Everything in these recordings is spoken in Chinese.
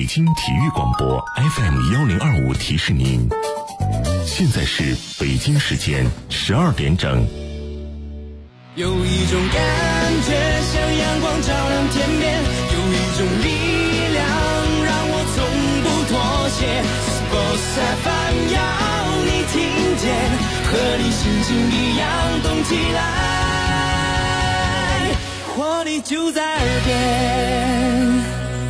北京体育广播 FM1025提示您，现在是北京时间12点整。 有一种感觉像阳光照亮天边，有一种力量让我从不妥协。Sports FM 要你听见，和你心情一样动起来，活力就在耳边。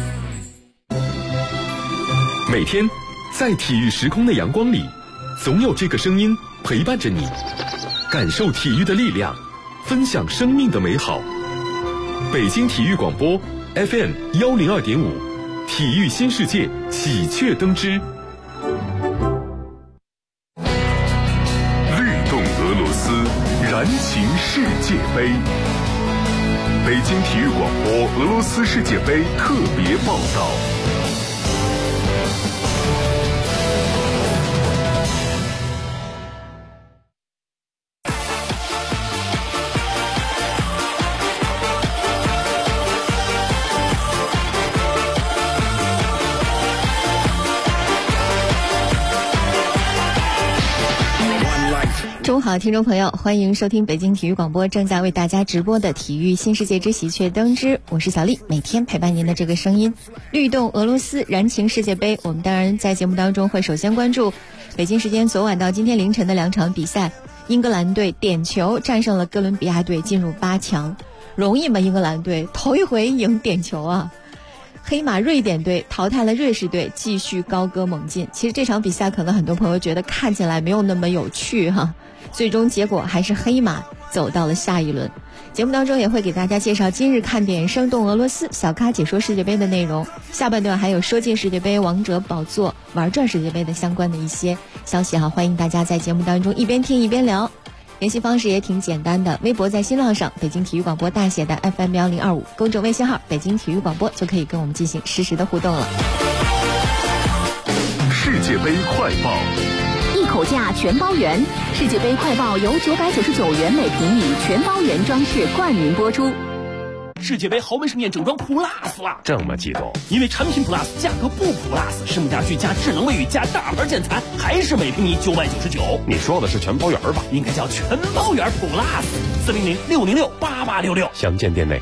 每天在体育时空的阳光里，总有这个声音陪伴着你，感受体育的力量，分享生命的美好。北京体育广播 FM102.5，体育新世界喜鹊登枝。 律动俄罗斯，燃情世界杯。北京体育广播俄罗斯世界杯特别报道。 中午好，听众朋友，欢迎收听北京体育广播正在为大家直播的体育新世界之喜鹊登枝，我是小丽，每天陪伴您的这个声音。律动俄罗斯，燃情世界杯，我们当然在节目当中会首先关注北京时间昨晚到今天凌晨的2场比赛。英格兰队点球战胜了哥伦比亚队，进入8强。容易吗？英格兰队头一回赢点球啊！黑马瑞典队淘汰了瑞士队，继续高歌猛进。其实这场比赛可能很多朋友觉得看起来没有那么有趣哈，最终结果还是黑马走到了下一轮。节目当中也会给大家介绍今日看点生动俄罗斯小咖解说世界杯的内容，下半段还有说进世界杯、王者宝座、玩转世界杯的相关的一些消息哈，欢迎大家在节目当中一边听一边聊。联系方式也挺简单的，微博在新浪上北京体育广播大写的 FM1025， 公众微信号北京体育广播就可以跟我们进行实时的互动了。 世界杯快报， 一口价全包圆，世界杯快报由999元每平米全包圆装饰冠名播出。 世界杯豪门盛宴整装 Plus 了， 这么激动？ 因为产品 Plus 价格不 Plus， 实木家具加智能卫浴加大牌建材，还是每平米999。 你说的是全包圆吧？ 应该叫全包圆 Plus，400-606-8866， 详见店内。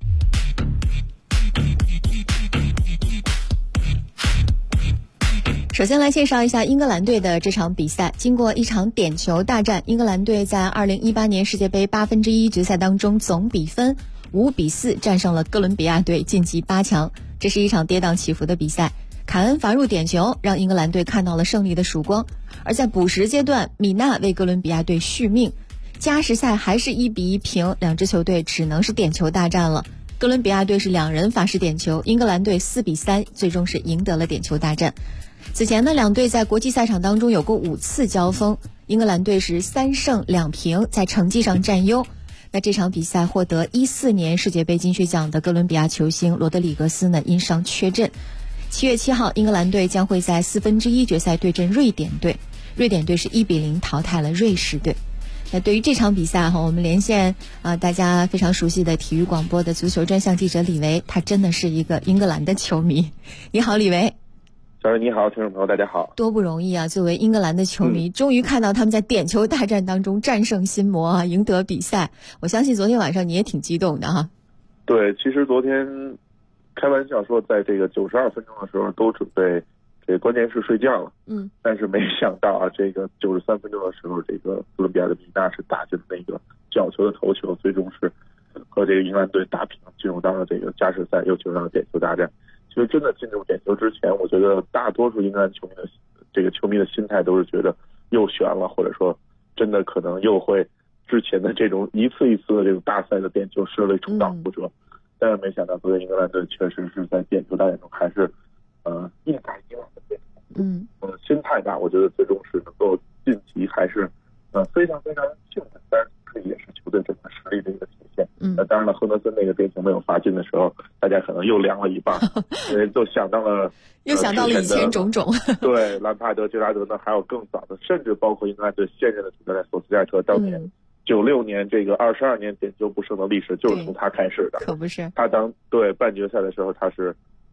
首先来介绍一下英格兰队的这场比赛。经过一场点球大战，英格兰队在2018年世界杯1/8决赛当中总比分5-4战胜了哥伦比亚队，晋级8强。这是一场跌宕起伏的比赛，凯恩罚入点球让英格兰队看到了胜利的曙光，而在补时阶段，米纳为哥伦比亚队续命。加时赛还是1-1平，两支球队只能是点球大战了。哥伦比亚队是2人法式点球，英格兰队4-3最终是赢得了点球大战。此前呢，两队在国际赛场当中有过5次交锋，英格兰队是3胜2平，在成绩上占优。那这场比赛获得14年世界杯金靴奖的哥伦比亚球星罗德里格斯呢因伤缺阵。7月7号，英格兰队将会在1/4决赛对阵瑞典队，瑞典队是1-0淘汰了瑞士队。那对于这场比赛我们连线大家非常熟悉的体育广播的足球专项记者李维，他真的是一个英格兰的球迷。你好，李维。 小瑞你好，听众朋友大家好。 多不容易啊，作为英格兰的球迷，终于看到他们在点球大战当中战胜心魔啊，赢得比赛。我相信昨天晚上你也挺激动的哈。 对，其实昨天开玩笑说在这个92分钟的时候都准备这关键是睡觉了，但是没想到啊，这个93分钟的时候，这个哥伦比亚的米纳是打进那个角球的头球，最终是和这个英格兰队打平，进入到了这个加时赛，又进入到了点球大战。其实真的进入点球之前，我觉得大多数英格兰球迷的心态都是觉得又悬了，或者说真的可能又会之前的这种一次一次的这种大赛的点球失利重蹈覆辙。但是没想到昨天英格兰队确实是在点球大战中还是硬打硬往的点球。心态吧，我觉得最终是能够晋级，还是非常非常幸运，但是这也是球队整个实力的一个体现。当然了，亨德森那个点球没有罚进的时候，大家可能又凉了一半，因为都想到了又想到了以前种种。 对，兰帕德、杰拉德呢，还有更早的，甚至包括英格兰队现任的主教练索斯盖特，当年96年这个22年点球不胜的历史就是从他开始的。 可不是。 他当对半决赛的时候，他是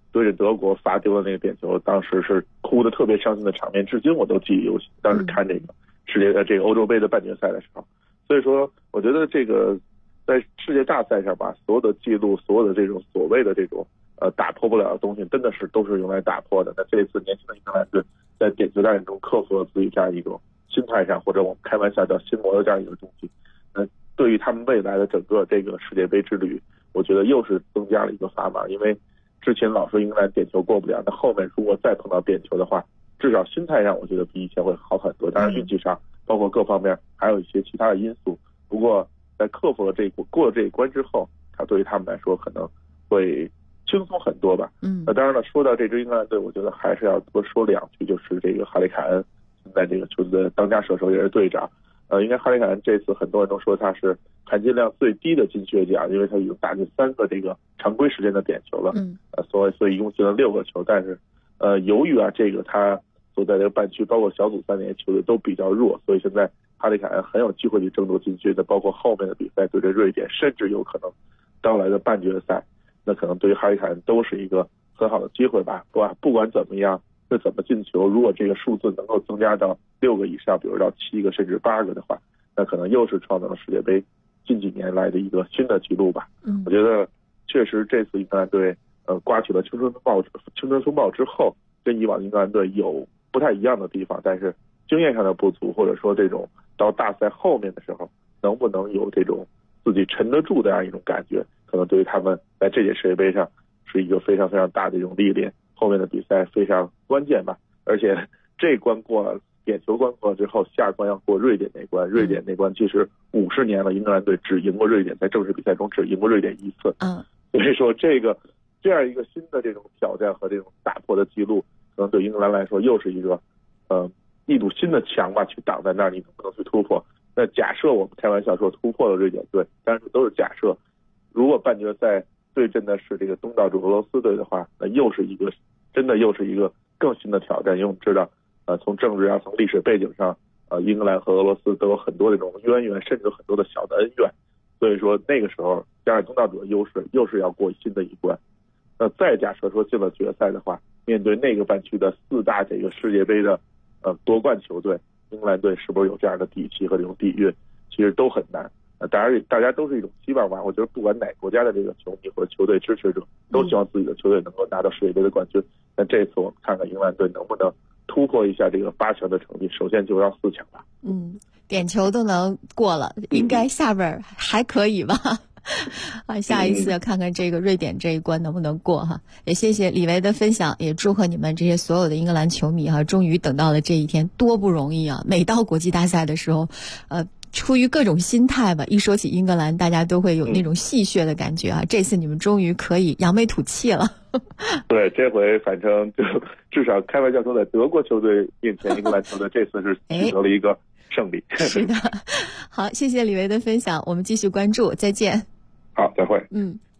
对着德国罚丢了那个点球，当时是哭得特别伤心的场面，至今我都记忆犹新。当时看这个欧洲杯的半决赛的时候，所以说我觉得这个在世界大赛上吧，所有的记录，所有的这种所谓的这种打破不了的东西，真的是都是用来打破的。那这一次年轻的英格兰队在点球大战中克服了自己这样一种心态上，或者我们开玩笑叫心魔的这样一个东西，对于他们未来的整个这个世界杯之旅，我觉得又是增加了一个砝码。因为之前老说英格兰点球过不了，那后面如果再碰到点球的话，至少心态上我觉得比以前会好很多。当然运气上包括各方面还有一些其他的因素，不过在克服了过了这一关之后，他对于他们来说可能会轻松很多吧。当然了，说到这支英格兰队，我觉得还是要多说两句，就是这个哈里凯恩现在这个球队的当家射手也是队长。应该哈里凯恩这次很多人都说他是含金量最低的金靴奖，因为他已经打进3个这个常规时间的点球了。所以一共进了6个球。但是由于这个他所在这个半区包括小组赛那些球队都比较弱，所以现在哈里凯恩很有机会去争夺金靴的，包括后面的比赛对阵瑞典，甚至有可能到来的半决赛，那可能对于哈里凯恩都是一个很好的机会吧。不管怎么样，是怎么进球，如果这个数字能够增加到6个以上，比如到7个甚至8个的话，那可能又是创造了世界杯近几年来的一个新的纪录吧。我觉得确实这次英格兰队刮起了青春风暴之后，跟以往英格兰队有不太一样的地方，但是经验上的不足，或者说这种到大赛后面的时候能不能有这种自己沉得住的这样一种感觉，可能对于他们在这届世界杯上是一个非常非常大的一种历练，后面的比赛非常关键吧。而且这关过了，点球关过了之后，下关要过瑞典那关。瑞典那关其实50年了，英格兰队只赢过瑞典，在正式比赛中只赢过瑞典1次。所以说这样一个新的这种挑战和这种打破的记录，可能对英格兰来说又是一个一堵新的墙吧，去挡在那儿，你能不能去突破？那假设我们开玩笑说突破了瑞典队，但是都是假设。如果半决赛对阵的是这个东道主俄罗斯队的话，那又是一个更新的挑战。因为我们知道从政治从历史背景上英格兰和俄罗斯都有很多这种渊源，甚至很多的小的恩怨。所以说那个时候加上东道主的优势，又是要过新的一关。那再假设说进了决赛的话，面对那个半区的4大这个世界杯的夺冠球队，英格兰队是不是有这样的底气和这种底蕴，其实都很难。当然大家都是一种希望吧。我觉得不管哪国家的这个球迷或者球队支持者，都希望自己的球队能够拿到世界杯的冠军。那这次我们看看英格兰队能不能突破一下这个8强的成绩，首先就要4强吧。 点球都能过了，应该下边还可以吧。下一次看看这个瑞典这一关能不能过哈。也谢谢李维的分享，也祝贺你们这些所有的英格兰球迷哈，终于等到了这一天，多不容易啊！每到国际大赛的时候，出于各种心态吧，一说起英格兰，大家都会有那种戏谑的感觉啊。这次你们终于可以扬眉吐气了。 对，这回反正就至少开玩笑说，在德国球队面前，英格兰球队这次是取得了一个胜利。 是的，好，谢谢李维的分享，我们继续关注，再见。 好，再会。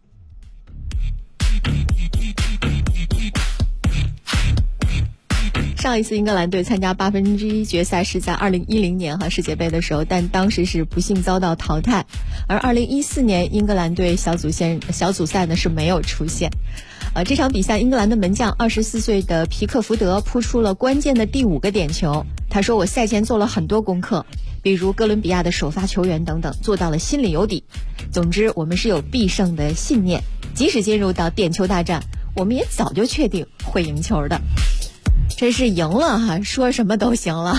上一次英格兰队参加1/8决赛是在2010年世界杯的时候，但当时是不幸遭到淘汰。而2014年英格兰队小组赛呢是没有出现。这场比赛英格兰的门将24岁的皮克福德扑出了关键的第5个点球。他说：“我赛前做了很多功课，比如哥伦比亚的首发球员等等，做到了心里有底。总之，我们是有必胜的信念，即使进入到点球大战，我们也早就确定会赢球的。”真是赢了说什么都行了。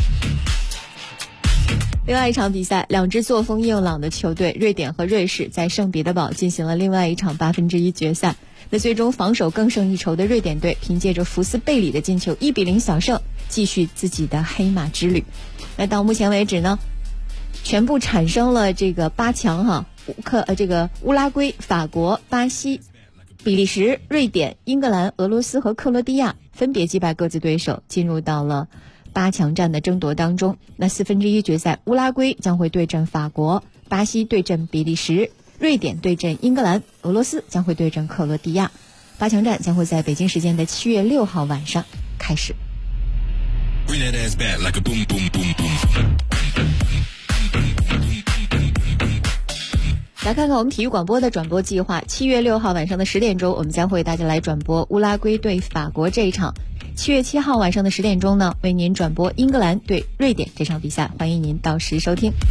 另外一场比赛，两支作风硬朗的球队瑞典和瑞士在圣彼得堡进行了另外一场1/8决赛。那最终防守更胜一筹的瑞典队凭借着福斯贝里的进球1-0小胜，继续自己的黑马之旅。那到目前为止呢，全部产生了这个8强乌拉圭、法国、巴西、比利时、瑞典、英格兰、俄罗斯和克罗地亚分别击败各自对手，进入到了8强战的争夺当中。那1/4决赛，乌拉圭将会对阵法国，巴西对阵比利时，瑞典对阵英格兰，俄罗斯将会对阵克罗地亚。8强战将会在北京时间的7月6号晚上开始。 来看看我们体育广播的转播计划。7月6号晚上的10点钟，我们将会为大家来转播乌拉圭对法国这一场。7月7号晚上的10点钟呢，为您转播英格兰对瑞典这场比赛，欢迎您到时收听。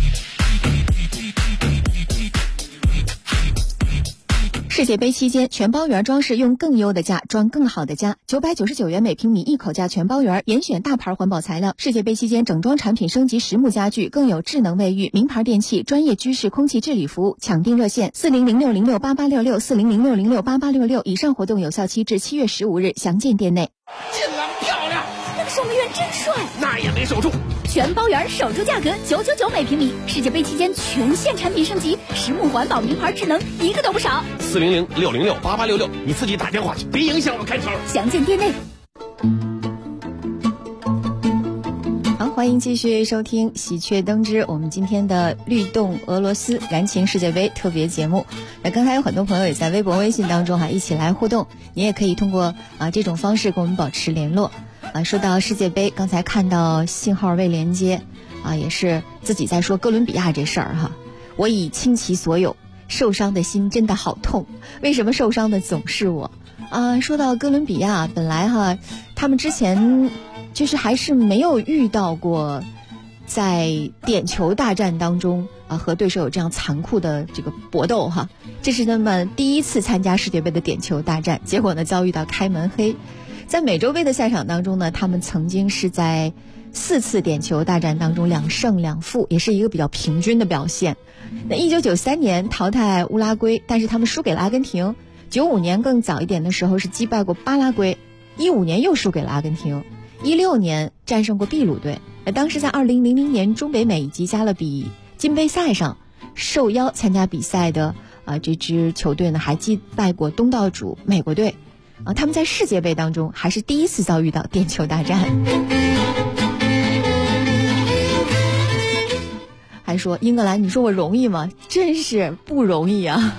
世界杯期间，全包圆装饰用更优的价装更好的家，999元每平米一口价全包圆，严选大牌环保材料。世界杯期间，整装产品升级实木家具，更有智能卫浴、名牌电器、专业居室空气治理服务。抢订热线4006068866，4006068866。以上活动有效期至7月15日，详见店内。 进篮漂亮， 那个守门员真帅， 那也没守住。 全包圆守住价格999每平米。世界杯期间全线产品升级，实木环保、名牌智能，一个都不少。 400-606-8866，你自己打电话去，别影响我开场。 详见店内。 好，欢迎继续收听喜鹊登之我们今天的律动俄罗斯燃情世界杯特别节目。那刚才有很多朋友也在微博微信当中一起来互动，你也可以通过这种方式跟我们保持联络。说到世界杯，刚才看到信号未连接也是自己在说哥伦比亚这事儿我已倾其所有，受伤的心真的好痛，为什么受伤的总是我说到哥伦比亚，本来他们之前就是还是没有遇到过在点球大战当中和对手有这样残酷的这个搏斗这是他们第一次参加世界杯的点球大战，结果呢遭遇到开门黑。在美洲杯的赛场当中呢，他们曾经是在4次点球大战当中2胜2负，也是一个比较平均的表现。那1993年淘汰乌拉圭，但是他们输给了阿根廷。95年更早一点的时候是击败过巴拉圭，15年又输给了阿根廷，16年战胜过秘鲁队。当时在2000年中北美以及加勒比金杯赛上受邀参加比赛的这支球队呢，还击败过东道主美国队。他们在世界杯当中还是第一次遭遇到点球大战。还说英格兰，你说我容易吗？真是不容易啊。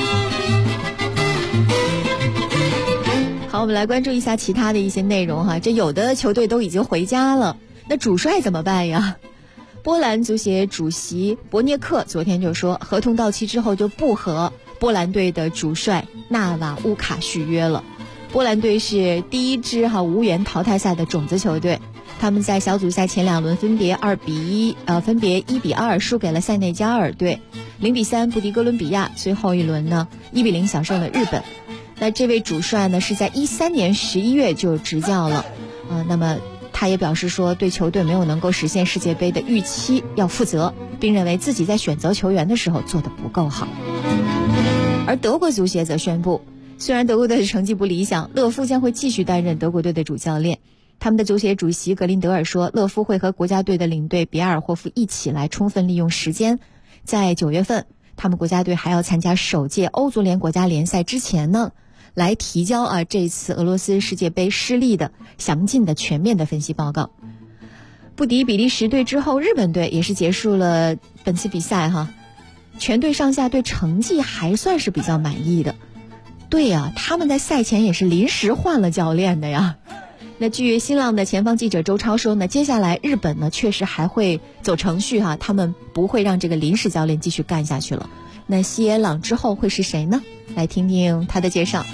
好，我们来关注一下其他的一些内容这有的球队都已经回家了，那主帅怎么办呀？波兰足协主席博涅克昨天就说，合同到期之后就不和波兰队的主帅纳瓦乌卡续约了。波兰队是第一支无缘淘汰赛的种子球队，他们在小组赛前2轮分别1比2输给了塞内加尔队，0比3不敌哥伦比亚，最后一轮呢1比0小胜了日本。那这位主帅呢是在13年11月就执教了，那么他也表示说，对球队没有能够实现世界杯的预期要负责，并认为自己在选择球员的时候做得不够好。而德国足协则宣布，虽然德国队的成绩不理想，勒夫将会继续担任德国队的主教练。他们的足协主席格林德尔说，勒夫会和国家队的领队比尔霍夫一起来充分利用时间。在9月份，他们国家队还要参加首届欧足联国家联赛之前呢，来提交这次俄罗斯世界杯失利的详尽的全面的分析报告。不敌比利时队之后，日本队也是结束了本次比赛全队上下对成绩还算是比较满意的。对呀，他们在赛前也是临时换了教练的呀。那据新浪的前方记者周超说呢，接下来日本呢确实还会走程序他们不会让这个临时教练继续干下去了。那西野朗之后会是谁呢？来听听他的介绍。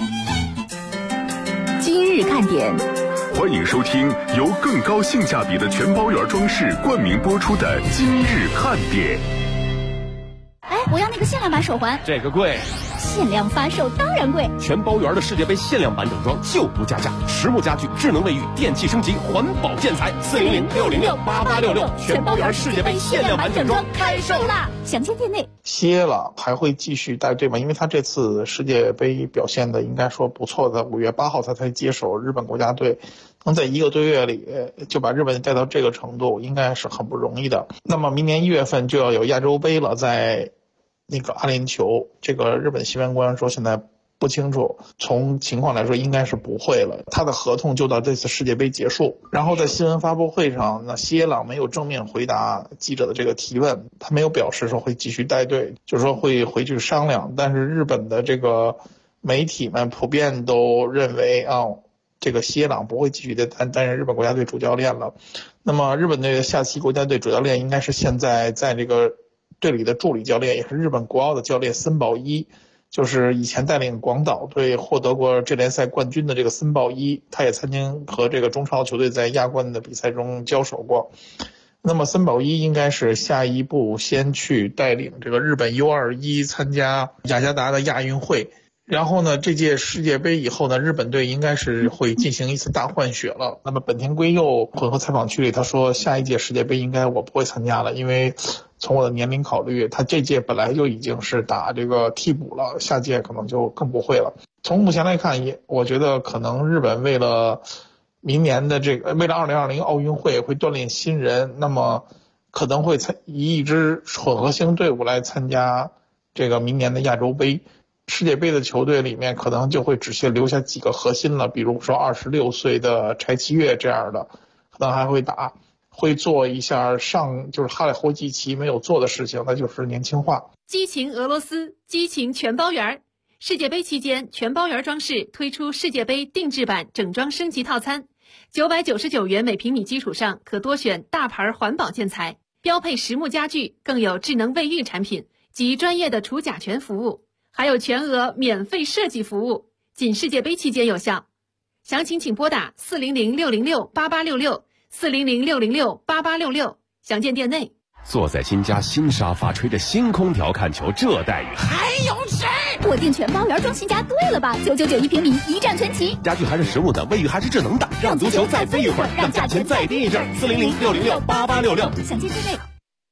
今日看点， 欢迎收听由更高性价比的全包圆装饰冠名播出的今日看点。 我要那个限量版手环。 这个贵。 限量发售当然贵， 全包圆的世界杯限量版整装就不加价，实木家具、智能卫浴、电器升级、环保建材，400-606-8866，全包圆世界杯限量版整装开售啦！ 详见店内。 西野朗还会继续带队吗？因为他这次世界杯表现的应该说不错的，5月8号他才接手日本国家队，能在1个多月里就把日本带到这个程度，应该是很不容易的。那么明年1月份就要有亚洲杯了，在那个阿联酋，这个日本新闻官说现在不清楚，从情况来说应该是不会了，他的合同就到这次世界杯结束。然后在新闻发布会上，那西野朗没有正面回答记者的这个提问，他没有表示说会继续带队，就是说会回去商量。但是日本的这个媒体们普遍都认为这个西野朗不会继续担任日本国家队主教练了。那么日本队的下期国家队主教练应该是现在在这个队里的助理教练，也是日本国奥的教练森保一，就是以前带领广岛队获得过这联赛冠军的这个森保一，他也曾经和这个中超球队在亚冠的比赛中交手过。那么森保一应该是下一步先去带领这个日本 U21 参加雅加达的亚运会，然后呢，这届世界杯以后呢，日本队应该是会进行一次大换血了。那么本田圭佑混合采访区里他说，下一届世界杯应该我不会参加了，因为从我的年龄考虑，他这届本来就已经是打这个替补了，下届可能就更不会了。从目前来看，我觉得可能日本为了明年的为了2020奥运会会锻炼新人，那么可能会以一支混合型队伍来参加这个明年的亚洲杯。世界杯的球队里面可能就会只留下几个核心了，比如说26岁的柴崎岳这样的，可能还会做一下就是哈里霍季奇没有做的事情，那就是年轻化。 激情俄罗斯，激情全包圆。世界杯期间，全包圆装饰推出世界杯定制版整装升级套餐，999元每平米基础上可多选大牌环保建材，标配实木家具，更有智能卫浴产品及专业的除甲醛服务，还有全额免费设计服务，仅世界杯期间有效。详情请拨打400-606-8866，400-606-8866，详见店内。 坐在新家新沙发，吹着新空调看球，这待遇还有谁？ 我订全包圆装新家对了吧？999一平米，一站全齐。 家具还是实木的，卫浴还是智能的，让足球再飞一会儿，让价钱再低一阵。400-606-8866， 详见店内。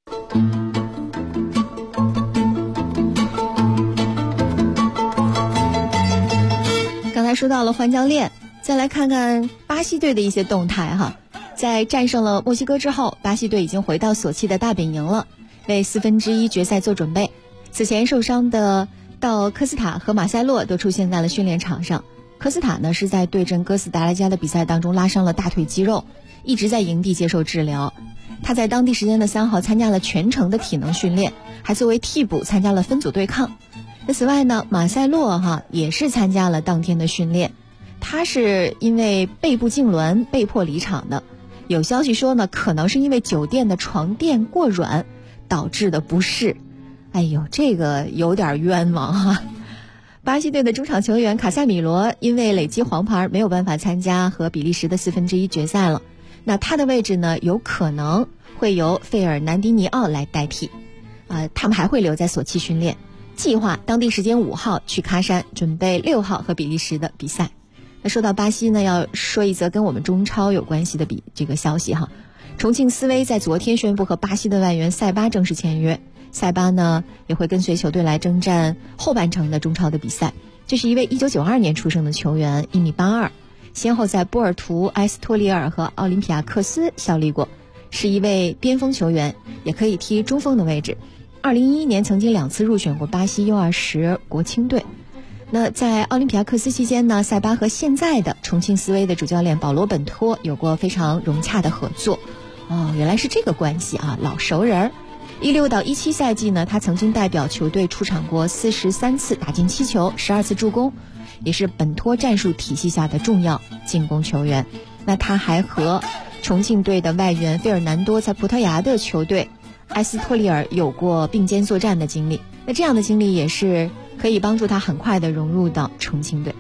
刚才说到了换教练，再来看看巴西队的一些动态哈。在战胜了墨西哥之后，巴西队已经回到索契的大本营了，为1/4决赛做准备。此前受伤的道科斯塔和马塞洛都出现在了训练场上。科斯塔呢是在对阵哥斯达黎加的比赛当中拉伤了大腿肌肉，一直在营地接受治疗。他在当地时间的3号参加了全程的体能训练，还作为替补参加了分组对抗。那此外呢，马塞洛也是参加了当天的训练，他是因为背部痉挛被迫离场的。有消息说呢，可能是因为酒店的床垫过软导致的不适。哎呦，这个有点冤枉哈。巴西队的中场球员卡塞米罗因为累积黄牌没有办法参加和比利时的1/4决赛了，那他的位置呢有可能会由费尔南迪尼奥来代替。他们还会留在索契训练，计划当地时间5号去喀山准备6号和比利时的比赛。那说到巴西呢，要说一则跟我们中超有关系的这个消息哈。重庆斯威在昨天宣布和巴西的外援塞巴正式签约，塞巴呢也会跟随球队来征战后半程的中超的比赛。这是一位1992年出生的球员，1.82米，先后在波尔图、埃斯托里尔和奥林匹亚克斯效力过，是一位边锋球员，也可以踢中锋的位置。2011年曾经2次入选过巴西 U20 国青队。那在奥林匹亚克斯期间呢，塞巴和现在的重庆斯威的主教练保罗本托有过非常融洽的合作。原来是这个关系啊，老熟人。16到17赛季呢，他曾经代表球队出场过43次，打进7球，12次助攻，也是本托战术体系下的重要进攻球员。那他还和重庆队的外援费尔南多在葡萄牙的球队埃斯托里尔有过并肩作战的经历。那这样的经历也是可以帮助他很快的融入到重庆队。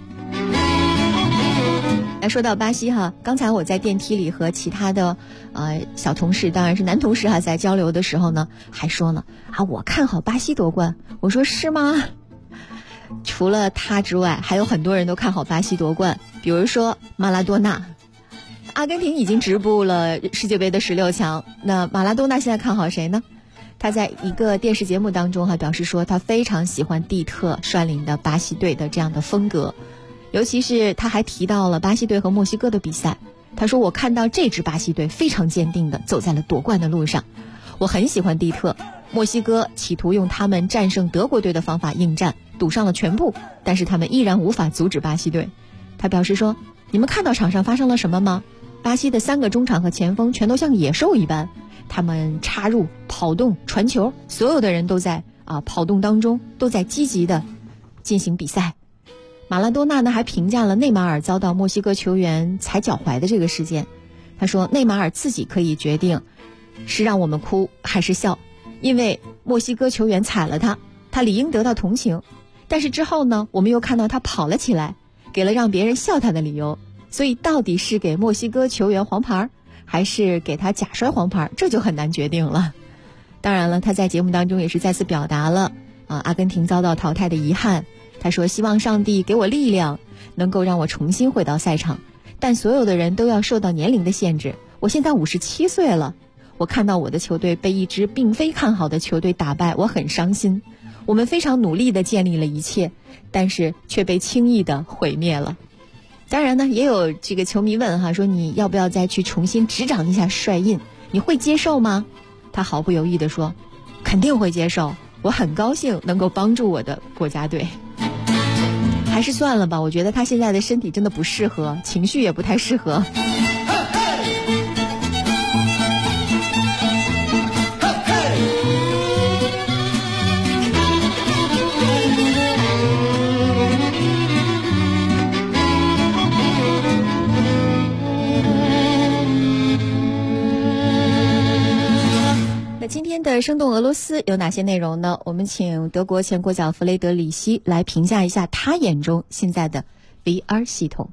来说到巴西哈，刚才我在电梯里和其他的小同事，当然是男同事在交流的时候呢，还说呢我看好巴西夺冠。我说是吗？除了他之外，还有很多人都看好巴西夺冠，比如说马拉多纳。阿根廷已经直步了世界杯的16强，那马拉多纳现在看好谁呢？他在一个电视节目当中表示说，他非常喜欢蒂特率领的巴西队的这样的风格，尤其是他还提到了巴西队和墨西哥的比赛。他说，我看到这支巴西队非常坚定地走在了夺冠的路上，我很喜欢蒂特。墨西哥企图用他们战胜德国队的方法应战，赌上了全部，但是他们依然无法阻止巴西队。他表示说，你们看到场上发生了什么吗？巴西的3个中场和前锋全都像野兽一般，他们插入、跑动、传球，所有的人都在跑动当中，都在积极的进行比赛。马拉多纳呢还评价了内马尔遭到墨西哥球员踩脚踝的这个事件。他说，内马尔自己可以决定是让我们哭还是笑， 因为墨西哥球员踩了他，他理应得到同情。但是之后呢，我们又看到他跑了起来，给了让别人笑他的理由。所以到底是给墨西哥球员黄牌，还是给他假摔黄牌，这就很难决定了。当然了，他在节目当中也是再次表达了阿根廷遭到淘汰的遗憾。他说希望上帝给我力量，能够让我重新回到赛场，但所有的人都要受到年龄的限制。我现在57岁了，我看到我的球队被一支并非看好的球队打败，我很伤心。我们非常努力地建立了一切，但是却被轻易地毁灭了。当然呢，也有这个球迷问说你要不要再去重新执掌一下帅印，你会接受吗？他毫不犹豫地说肯定会接受，我很高兴能够帮助我的国家队。还是算了吧，我觉得他现在的身体真的不适合，情绪也不太适合。今天的生动俄罗斯有哪些内容呢？我们请德国前国脚弗雷德里希来评价一下他眼中现在的 VR 系统。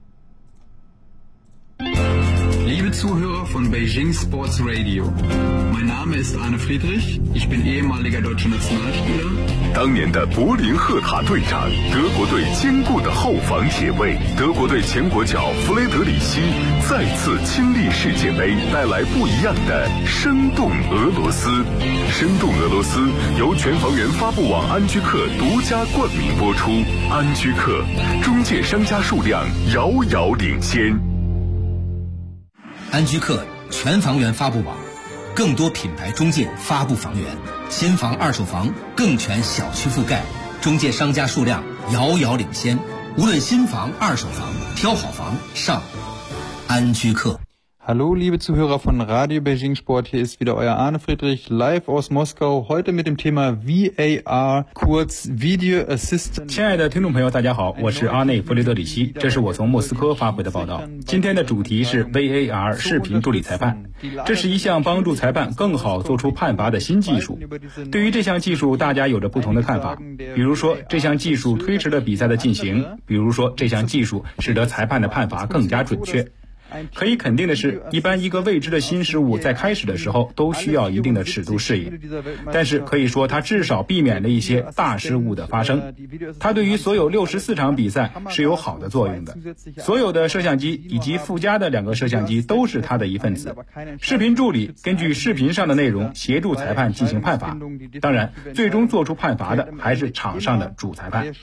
Liebe Zuhörer von Beijing Sports Radio, mein Name ist Arne Friedrich, ich bin ehemaliger deutscher Nationalspieler。 当年的柏林赫塔队长，德国队坚固的后防铁卫，德国队前国脚弗雷德里希再次亲历世界杯，带来不一样的生动俄罗斯。生动俄罗斯由全房源发布网安居客独家冠名播出，安居客中介商家数量遥遥领先。 安居客全房源发布网，更多品牌中介发布房源，新房二手房更全小区覆盖，中介商家数量遥遥领先。无论新房二手房，挑好房上安居客。 Hallo, liebe Zuhörer von Radio Beijing Sport, hier ist wieder euer Arne Friedrich, live aus Moskau, heute mit dem Thema VAR, kurz Video Assistant。 亲爱的听众朋友，大家好，我是阿内弗雷德里希，这是我从莫斯科发回的报道。今天的主题是 VAR 视频助理裁判，这是一项帮助裁判更好做出判罚的新技术。对于这项技术，大家有着不同的看法，比如说这项技术推迟了比赛的进行，比如说这项技术使得裁判的判罚更加准确。可以肯定的是，一般一个未知的新事物在开始的时候都需要一定的尺度适应，但是可以说它至少避免了一些大失误的发生。它对于所有64场比赛是有好的作用的。所有的摄像机以及附加的2个摄像机都是它的一份子。视频助理根据视频上的内容协助裁判进行判罚，当然最终做出判罚的还是场上的主裁判。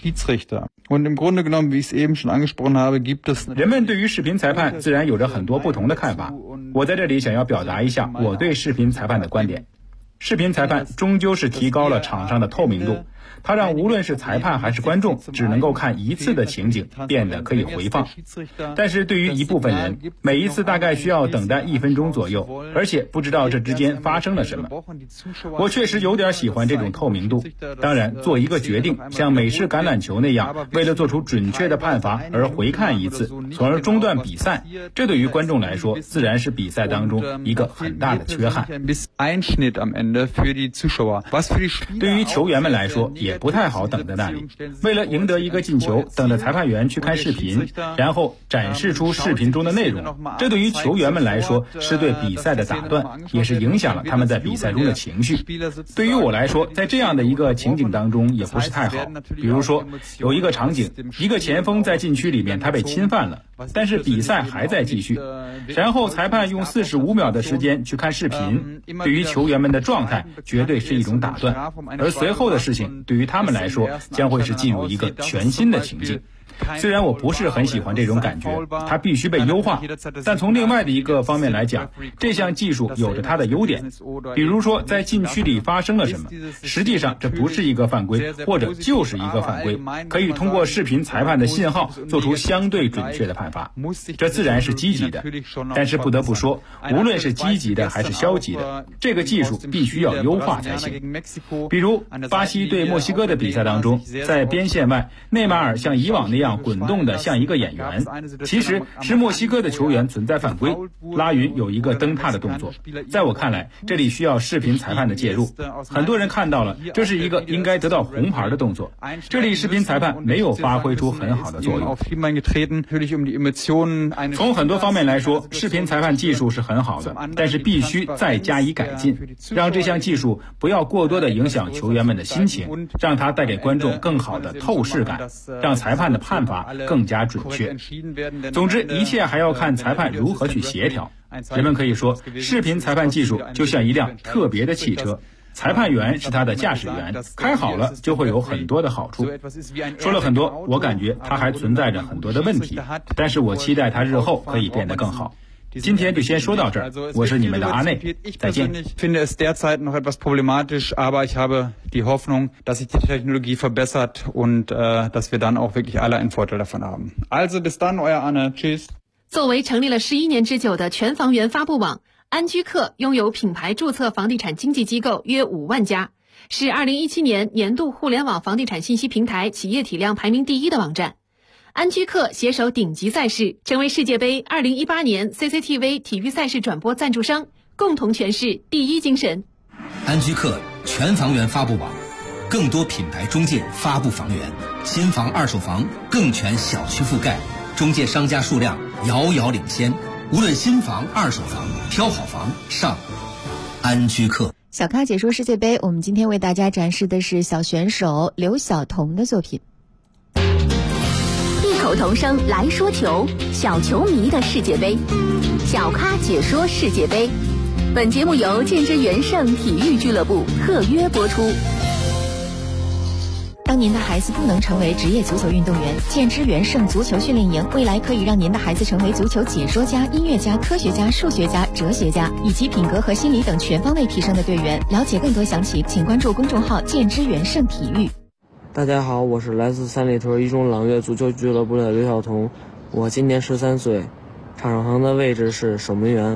人们对于视频裁判自然有着很多不同的看法，我在这里想要表达一下我对视频裁判的观点。视频裁判终究是提高了场上的透明度，它让无论是裁判还是观众只能够看一次的情景变得可以回放。但是对于一部分人，每一次大概需要等待1分钟左右，而且不知道这之间发生了什么。我确实有点喜欢这种透明度。当然，做一个决定，像美式橄榄球那样，为了做出准确的判罚而回看一次，从而中断比赛，这对于观众来说自然是比赛当中一个很大的缺憾。对于球员们来说也不太好等在那里，为了赢得一个进球，等着裁判员去看视频，然后展示出视频中的内容，这对于球员们来说是对比赛的打断，也是影响了他们在比赛中的情绪。对于我来说，在这样的一个情景当中也不是太好。比如说有一个场景，一个前锋在禁区里面他被侵犯了，但是比赛还在继续，然后裁判用45秒的时间去看视频，对于球员们的状态绝对是一种打断，而随后的事情对于他们来说将会是进入一个全新的情境。虽然我不是很喜欢这种感觉，它必须被优化，但从另外的一个方面来讲，这项技术有着它的优点。比如说在禁区里发生了什么，实际上这不是一个犯规，或者就是一个犯规，可以通过视频裁判的信号做出相对准确的判罚，这自然是积极的。但是不得不说，无论是积极的还是消极的，这个技术必须要优化才行。比如巴西对墨西哥的比赛当中，在边线外，内马尔像以往那样样滚动的像一个演员，其实是墨西哥的球员存在犯规，拉云有一个蹬踏的动作。在我看来，这里需要视频裁判的介入。很多人看到了，这是一个应该得到红牌的动作，这里视频裁判没有发挥出很好的作用。从很多方面来说，视频裁判技术是很好的，但是必须再加以改进，让这项技术不要过多的影响球员们的心情，让它带给观众更好的透视感，让裁判的判罚更加准确。总之，一切还要看裁判如何去协调。人们可以说，视频裁判技术就像一辆特别的汽车，裁判员是他的驾驶员，开好了就会有很多的好处。说了很多，我感觉它还存在着很多的问题，但是我期待它日后可以变得更好。今天就先说到这儿，我是你们的阿内，再见。 Ich finde es derzeit noch etwas problematisch, aber ich habe die Hoffnung, dass sich die Technologie verbessert und dass wir dann auch wirklich alle einen Vorteil davon haben. Also bis dann, euer Anne. Tschüss. 作为成立了11年之久的全房源发布网，安居客拥有品牌注册房地产经纪机构约5万家，是2017年年度互联网房地产信息平台企业体量排名第1的网站。安居客携手顶级赛事，成为世界杯2018年 CCTV 体育赛事转播赞助商，共同诠释第一精神。 安居客全房源发布网，更多品牌中介发布房源，新房、二手房更全小区覆盖，中介商家数量遥遥领先。无论新房、二手房，挑好房上安居客。 小咖解说世界杯，我们今天为大家展示的是小选手刘晓彤的作品。 异口同声来说球，小球迷的世界杯，小咖解说世界杯。本节目由建之元盛体育俱乐部特约播出。 当您的孩子不能成为职业足球运动员，建之元盛足球训练营未来可以让您的孩子成为足球解说家、音乐家、科学家、数学家、哲学家，以及品格和心理等全方位提升的队员。了解更多详情，请关注公众号建之元盛体育。 大家好，我是来自三里屯一中朗月足球俱乐部的刘晓彤，我今年13岁，场上的位置是守门员。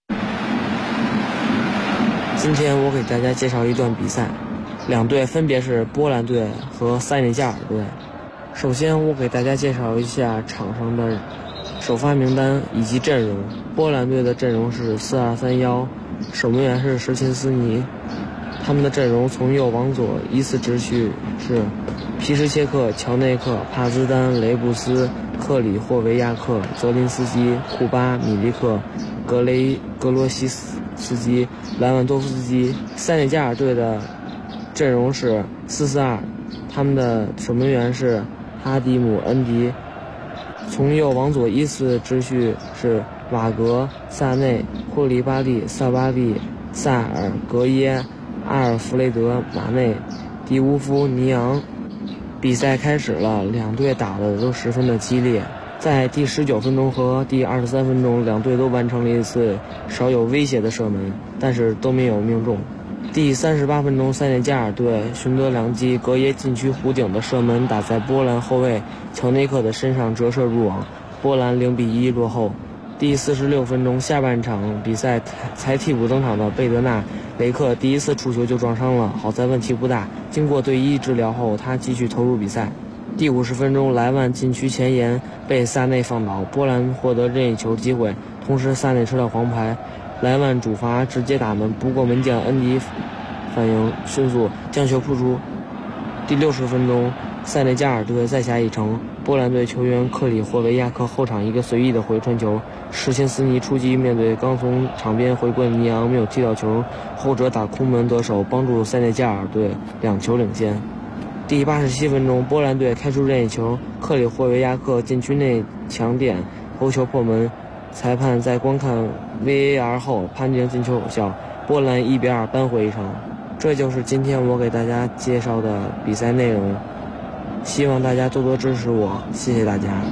今天我给大家介绍一段比赛，两队分别是波兰队和塞内加尔队。首先我给大家介绍一下场上的首发名单以及阵容。波兰队的阵容是4-2-3-1，守门员是什琴斯尼。他们的阵容从右往左依次直序是皮什切克、乔内克、帕兹丹、雷布斯、克里霍维亚克、泽林斯基、库巴、米利克、格罗西斯基、莱万多夫斯基。塞内加尔队的阵容是4-4-2，他们的守门员是哈迪姆、恩迪。从右往左依次直序是瓦格、萨内、库里巴利、萨巴利、萨尔、格耶、阿尔弗雷德、马内、迪乌夫、尼昂。比赛开始了，两队打的都十分的激烈。在第19分钟和第23分钟，两队都完成了一次少有威胁的射门，但是都没有命中。第38分钟，塞内加尔队寻得良机，格耶禁区弧顶的射门打在波兰后卫乔内克的身上折射入网，波兰0-1落后。第46分钟，下半场比赛才替补登场的贝德纳雷克第一次触球就撞伤了，好在问题不大。经过队医治疗后，他继续投入比赛。第50分钟，莱万禁区前沿被萨内放倒，波兰获得任意球机会，同时萨内吃了黄牌。莱万主罚直接打门，不过门将恩迪反应迅速将球扑出。第60分钟，塞内加尔队再下一城，波兰队球员克里霍维亚克后场一个随意的回传球，什琴斯尼出击，面对刚从场边回归的尼昂没有踢到球，后者打空门得手，帮助塞内加尔队2球领先。第87分钟，波兰队开出任意球，克里霍维亚克禁区内抢点头球破门，裁判在观看 VAR 后判定进球有效，波兰1-2扳回一城。这就是今天我给大家介绍的比赛内容，希望大家多多支持我，谢谢大家。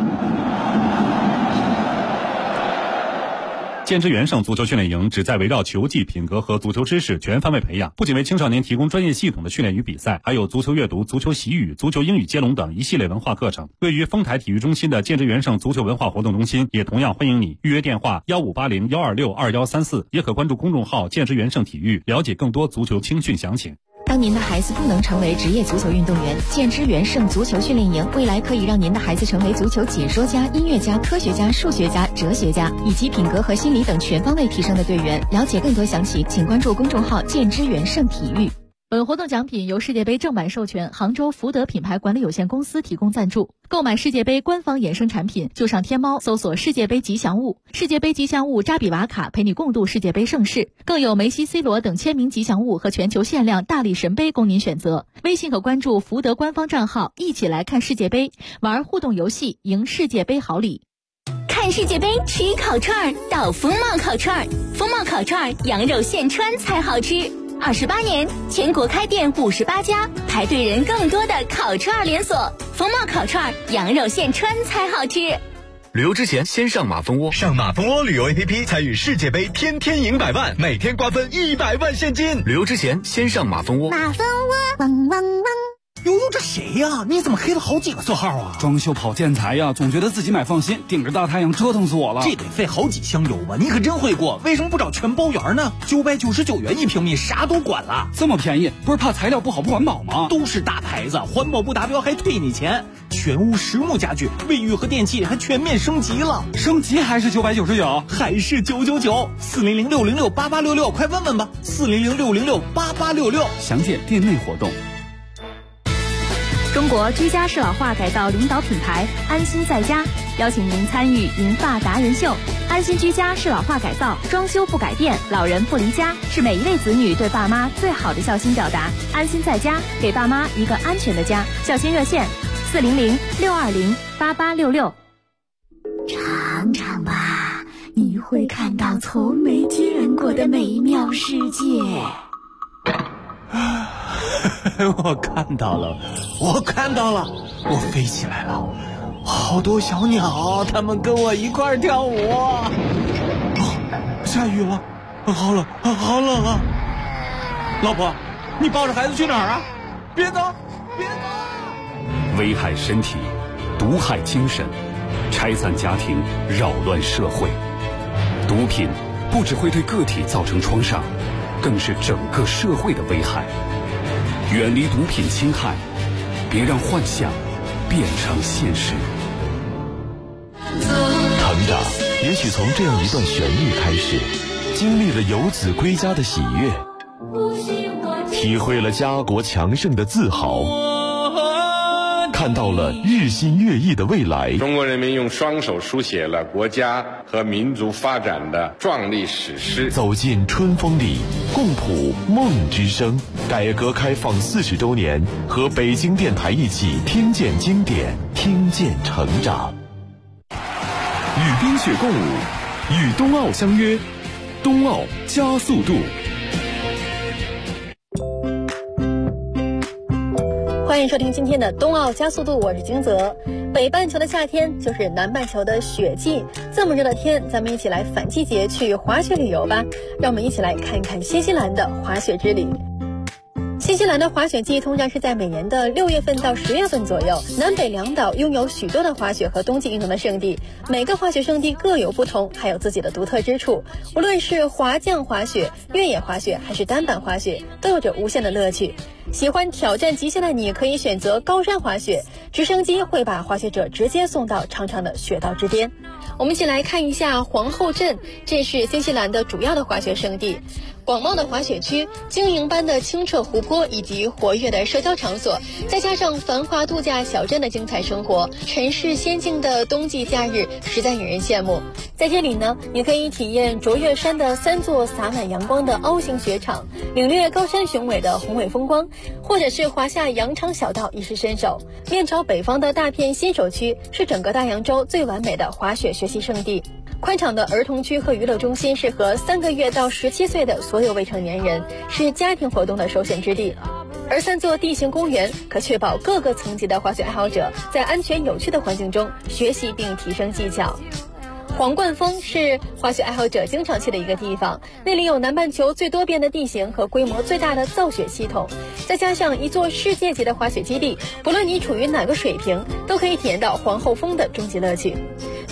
建之元盛足球训练营旨在围绕球技、品格和足球知识全方位培养，不仅为青少年提供专业系统的训练与比赛，还有足球阅读、足球习语、足球英语接龙等一系列文化课程。位于丰台体育中心的建之元盛足球文化活动中心也同样欢迎你，预约电话1580-126-2134，也可关注公众号建之元盛体育，了解更多足球青训详情。 当您的孩子不能成为职业足球运动员，建之元盛足球训练营未来可以让您的孩子成为足球解说家、音乐家、科学家、数学家、哲学家，以及品格和心理等全方位提升的队员。了解更多详情，请关注公众号建之元盛体育。 本活动奖品由世界杯正版授权杭州福德品牌管理有限公司提供赞助。购买世界杯官方衍生产品，就上天猫搜索世界杯吉祥物，世界杯吉祥物扎比瓦卡陪你共度世界杯盛世，更有梅西、C 罗等签名吉祥物和全球限量大力神杯供您选择。微信可关注福德官方账号，一起来看世界杯，玩互动游戏，赢世界杯好礼。 看世界杯吃烤串到风貌烤串，风貌烤串羊肉现穿才好吃。28年，全国开店58家，排队人更多的烤串连锁。风貌烤串，羊肉现穿才好吃。 旅游之前先上马蜂窝， 上马蜂窝旅游 APP 参与世界杯，天天赢100万，每天瓜分100万现金。 旅游之前先上马蜂窝。 马蜂窝，汪汪汪。 悠悠，这谁呀？你怎么黑了好几个色号啊？ 装修跑建材呀，总觉得自己买放心，顶着大太阳折腾死我了。 这得费好几箱油吧？你可真会过，为什么不找全包圆呢？999元1平米，啥都管了。 这么便宜，不是怕材料不好不环保吗？ 都是大牌子，环保不达标还退你钱。全屋实木家具，卫浴和电器还全面升级了。 升级还是999？ 还是999？400-606-8866，快问问吧。400-606-8866， 详见店内活动。 中国居家适老化改造领导品牌安心在家邀请您参与银发达人秀。安心居家适老化改造，装修不改变，老人不离家，是每一位子女对爸妈最好的孝心表达。安心在家，给爸妈一个安全的家。孝心热线400-620-8866。 尝尝吧，你会看到从没见过的美妙世界。 我看到了，我飞起来了，好多小鸟，它们跟我一块儿跳舞。下雨了，好冷啊！老婆，你抱着孩子去哪儿啊？别走！ 危害身体，毒害精神，拆散家庭，扰乱社会。毒品不只会对个体造成创伤，更是整个社会的危害。远离毒品侵害，别让幻想变成现实。 成长也许从这样一段旋律开始，经历了游子归家的喜悦，体会了家国强盛的自豪，看到了日新月异的未来。 中国人民用双手书写了国家和民族发展的壮丽史诗。 走进春风里，共谱梦之声。改革开放40周年，和北京电台一起听见经典，听见成长。 与冰雪共舞，与冬奥相约，冬奥加速度。 欢迎收听今天的冬奥加速度，我是金泽。北半球的夏天就是南半球的雪季，这么热的天，咱们一起来反季节去滑雪旅游吧。让我们一起来看一看新西兰的滑雪之旅。新西兰的滑雪季通常是在每年的6月份到10月份左右。南北两岛拥有许多的滑雪和冬季运动的圣地，每个滑雪圣地各有不同，还有自己的独特之处。无论是滑降滑雪、越野滑雪还是单板滑雪，都有着无限的乐趣。喜欢挑战极限的你可以选择高山滑雪，直升机会把滑雪者直接送到长长的雪道之巅。我们一起来看一下皇后镇，这是新西兰的主要的滑雪胜地。广袤的滑雪区，晶莹般的清澈湖泊以及活跃的社交场所，再加上繁华度假小镇的精彩生活，尘世仙境的冬季假日实在引人羡慕。在这里呢，你可以体验卓越山的3座洒满阳光的凹形雪场，领略高山雄伟的宏伟风光，或者是滑下羊肠小道一试身手。面朝北方的大片新手区是整个大洋洲最完美的滑雪学习胜地。宽敞的儿童区和娱乐中心适合3个月到17岁的所有未成年人，是家庭活动的首选之地。而3座地形公园可确保各个层级的滑雪爱好者在安全有趣的环境中学习并提升技巧。皇冠峰是滑雪爱好者经常去的一个地方，那里有南半球最多变的地形和规模最大的造雪系统，再加上一座世界级的滑雪基地，不论你处于哪个水平，都可以体验到皇后峰的终极乐趣。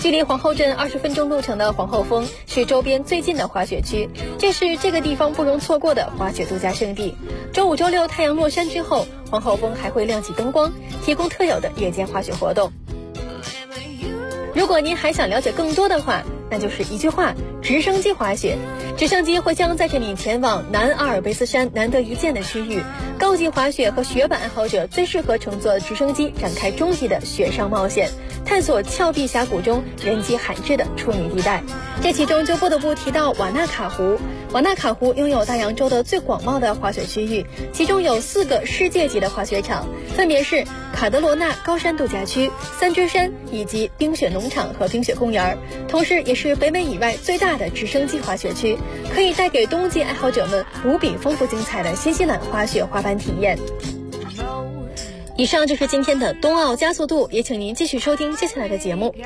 距离皇后镇20分钟路程的皇后峰是周边最近的滑雪区，这是这个地方不容错过的滑雪度假胜地。周5、周6太阳落山之后，皇后峰还会亮起灯光，提供特有的夜间滑雪活动。如果您还想了解更多的话，那就是一句话：直升机滑雪。直升机会将载着你前往南阿尔卑斯山难得一见的区域，高级滑雪和雪板爱好者最适合乘坐直升机展开终极的雪上冒险，探索峭壁峡谷中人迹罕至的处女地带。这其中就不得不提到瓦纳卡湖。瓦纳卡湖拥有大洋洲的最广袤的滑雪区域，其中有4个世界级的滑雪场，分别是卡德罗纳高山度假区、三只山以及冰雪农场和冰雪公园，同时也是北美以外最大的直升机滑雪区，可以带给冬季爱好者们无比丰富精彩的新西兰滑雪滑板体验。以上就是今天的冬奥加速度，也请您继续收听接下来的节目。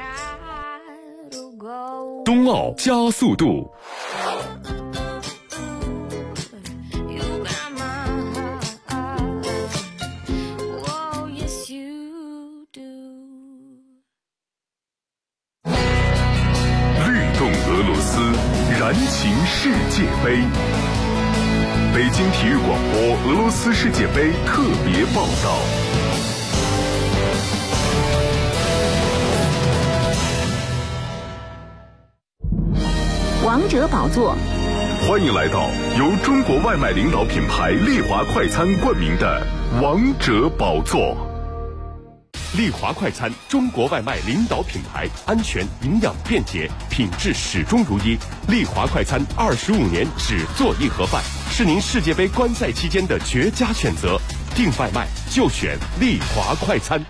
冬奥加速度。 俄罗斯燃情世界杯，北京体育广播俄罗斯世界杯特别报道。 王者宝座， 欢迎来到由中国外卖领导品牌丽华快餐冠名的王者宝座。 丽华快餐，中国外卖领导品牌，安全、营养、便捷，品质始终如一。丽华快餐25年只做一盒饭，是您世界杯观赛期间的绝佳选择。订外卖就选丽华快餐。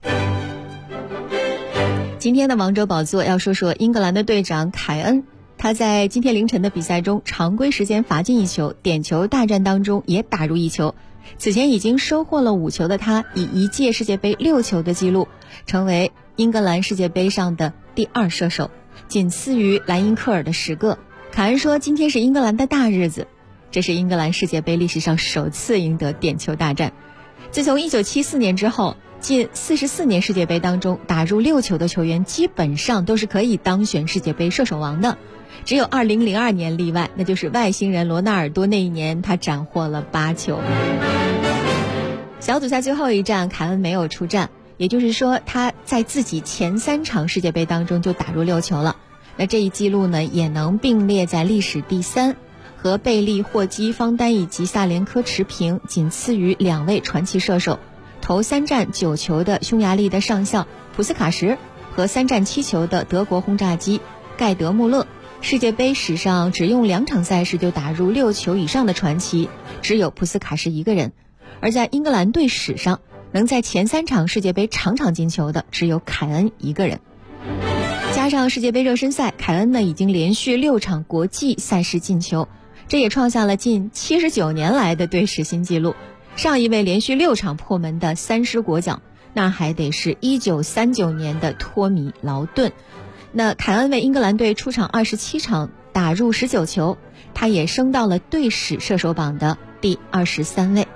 今天的王者宝座要说说英格兰的队长凯恩，他在今天凌晨的比赛中常规时间罚进1球，点球大战当中也打入1球。此前已经收获了5球的他，以一届世界杯6球的记录，成为英格兰世界杯上的第2射手，仅次于莱因克尔的10个。凯恩说，今天是英格兰的大日子，这是英格兰世界杯历史上首次赢得点球大战。自从1974年之后，近44年世界杯当中打入6球的球员基本上都是可以当选世界杯射手王的，只有2002年例外，那就是外星人罗纳尔多那一年，他斩获了8球。小组赛最后一战，凯恩没有出战，也就是说他在自己前3场世界杯当中就打入6球了。那这一记录呢，也能并列在历史第3，和贝利、霍基、方丹以及萨连科持平，仅次于2位传奇射手，投3战9球的匈牙利的上校普斯卡什和3战7球的德国轰炸机盖德穆勒。世界杯史上只用2场赛事就打入6球以上的传奇，只有普斯卡什一个人。而在英格兰队史上，能在前3场世界杯场场进球的只有凯恩一个人。加上世界杯热身赛，凯恩呢已经连续6场国际赛事进球，这也创下了近79年来的队史新纪录。上一位连续6场破门的3狮国脚，那还得是1939年的托米劳顿。那凯恩为英格兰队出场27场，打入19球，他也升到了队史射手榜的第23位。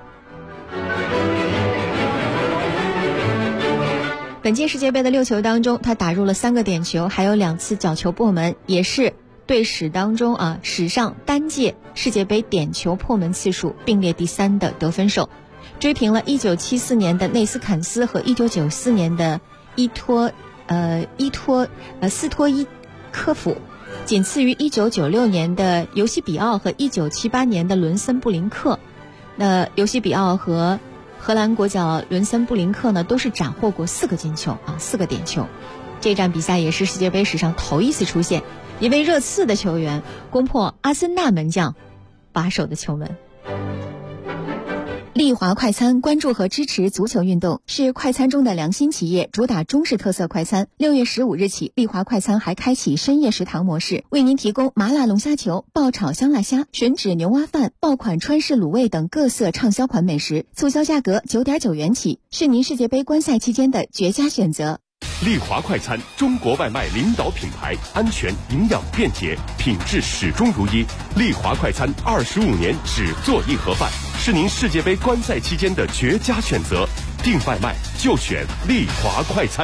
本届世界杯的6球当中，他打入了3个点球，还有2次角球破门，也是队史当中史上单届世界杯点球破门次数并列第3的得分手，追平了1974年的内斯坎斯和1994年的斯托伊科夫，仅次于1996年的尤西比奥和1978年的伦森布林克。那尤西比奥和荷兰国脚伦森布林克呢，都是斩获过4个进球4个点球。这站比赛也是世界杯史上头一次出现一位热刺的球员攻破阿森纳门将把守的球门。丽华快餐关注和支持足球运动，是快餐中的良心企业，主打中式特色快餐。6月15日起，丽华快餐还开启深夜食堂模式，为您提供麻辣龙虾球、爆炒香辣虾、吮指牛蛙饭、爆款川式卤味等各色畅销款美食，促销价格9.9元起，是您世界杯观赛期间的绝佳选择。 丽华快餐，中国外卖领导品牌，安全、营养、便捷，品质始终如一。丽华快餐25年只做一盒饭，是您世界杯观赛期间的绝佳选择。订外卖就选丽华快餐。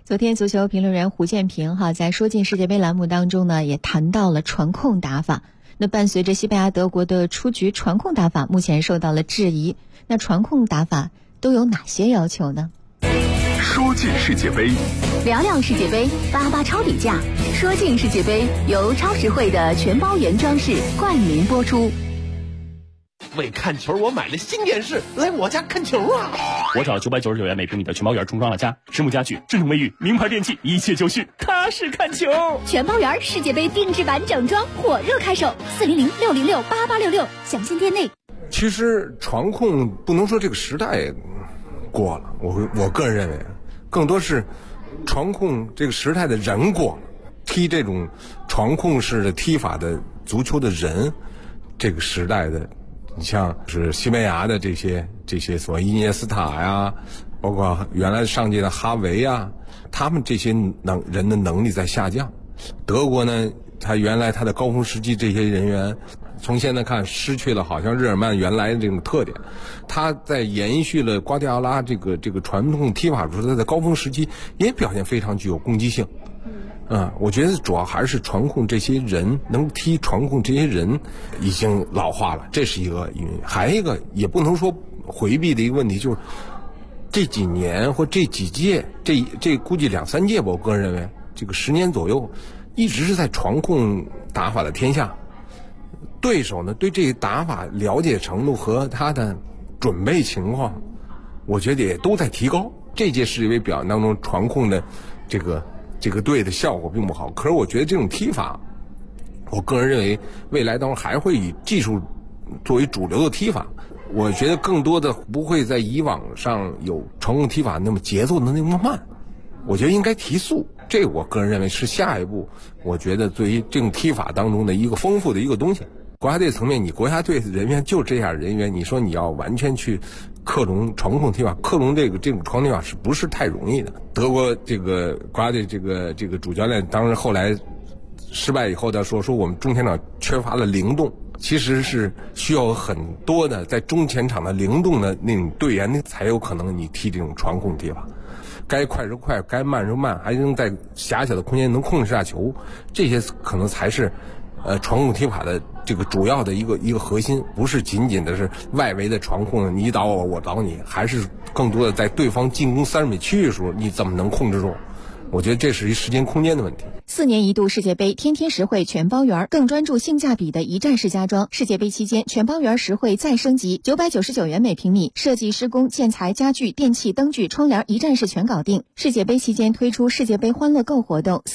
昨天，足球评论员胡建平在说进世界杯栏目当中呢，也谈到了传控打法。那伴随着西班牙、德国的出局，传控打法目前受到了质疑。那传控打法都有哪些要求呢？ 说进世界杯， 聊聊世界杯，八八超底价。说进世界杯由超实惠的全包圆装饰冠名播出。 为看球，我买了新电视，来我家看球啊！ 我找999元每平米的全包圆重装了家，实木家具、智能卫浴、名牌电器，一切就绪，踏实看球。 全包圆世界杯定制版整装火热开售，400-606-8866，详见店内。 其实传控不能说这个时代过了，我个人认为，更多是传控这个时代的人过了，踢这种传控式的踢法的足球的人，这个时代的。你像是西班牙的这些所谓伊涅斯塔呀，包括原来上届的哈维啊，他们这些人的能力在下降。德国呢，他原来他的高峰时期这些人员，从现在看失去了好像日耳曼原来的这种特点。他在延续了瓜迪奥拉这个传统踢法的时候，他在高峰时期也表现非常具有攻击性。我觉得主要还是传控这些人能踢传控这些人已经老化了，这是一个原因。还有一个也不能说回避的一个问题，就是这几年或这几届，这估计2-3届吧，我个人认为这个10年左右，一直是在传控打法的天下。对手呢对这个打法了解程度和他的准备情况，我觉得也都在提高。这届世界杯表演当中传控的这个队的效果并不好，可是我觉得这种踢法，我个人认为未来当中还会以技术作为主流的踢法。我觉得更多的不会在以往上有传控踢法那么节奏的那么慢，我觉得应该提速。这我个人认为是下一步，我觉得对于这种踢法当中的一个丰富的一个东西。国家队层面，你国家队人员就这样人员，你说你要完全去克隆传控踢法，克隆这种传控踢法是不是太容易的？德国这个国家队这个主教练，当然后来失败以后，他说我们中前场缺乏了灵动，其实是需要很多的在中前场的灵动的那种队员，才有可能你踢这种传控踢法。该快是快，该慢是慢，还能在狭小的空间能控制下球，这些可能才是传控踢法的这个主要的一个核心，不是仅仅的是外围的传控，你倒我，我倒你，还是更多的在对方进攻30米区域的时候，你怎么能控制住？我觉得这是一时间空间的问题。 4年一度世界杯，天天实惠全包圆，更专注性价比的一站式家装。世界杯期间，全包圆实惠再升级，999元每平米，设计、施工、建材、家具、电器、灯具、窗帘一站式全搞定。世界杯期间推出世界杯欢乐购活动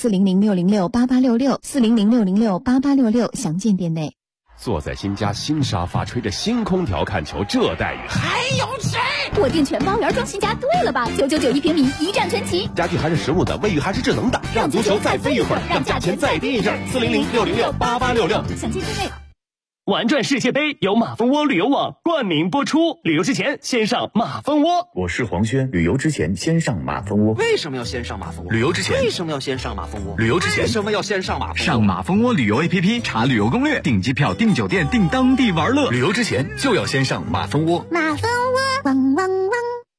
，400-606-8866，400-606-8866，详见店内。 坐在新家新沙发，吹着新空调看球，这待遇还有谁？ 我订全包圆装新家对了吧？999一平米，一站全齐， 家具还是实木的，卫浴还是智能的，让足球再飞一会儿，让价钱再低一阵。400-606-8866， 详见店内。 玩转世界杯由马蜂窝旅游网冠名播出，旅游之前先上马蜂窝。 我是黄轩，旅游之前先上马蜂窝。 为什么要先上马蜂窝？ 旅游之前为什么要先上马蜂窝？ 旅游之前为什么要先上马蜂窝？ 上马蜂窝旅游 APP 查旅游攻略，订机票、订酒店、订当地玩乐。 旅游之前就要先上马蜂窝。 马蜂窝，汪汪汪。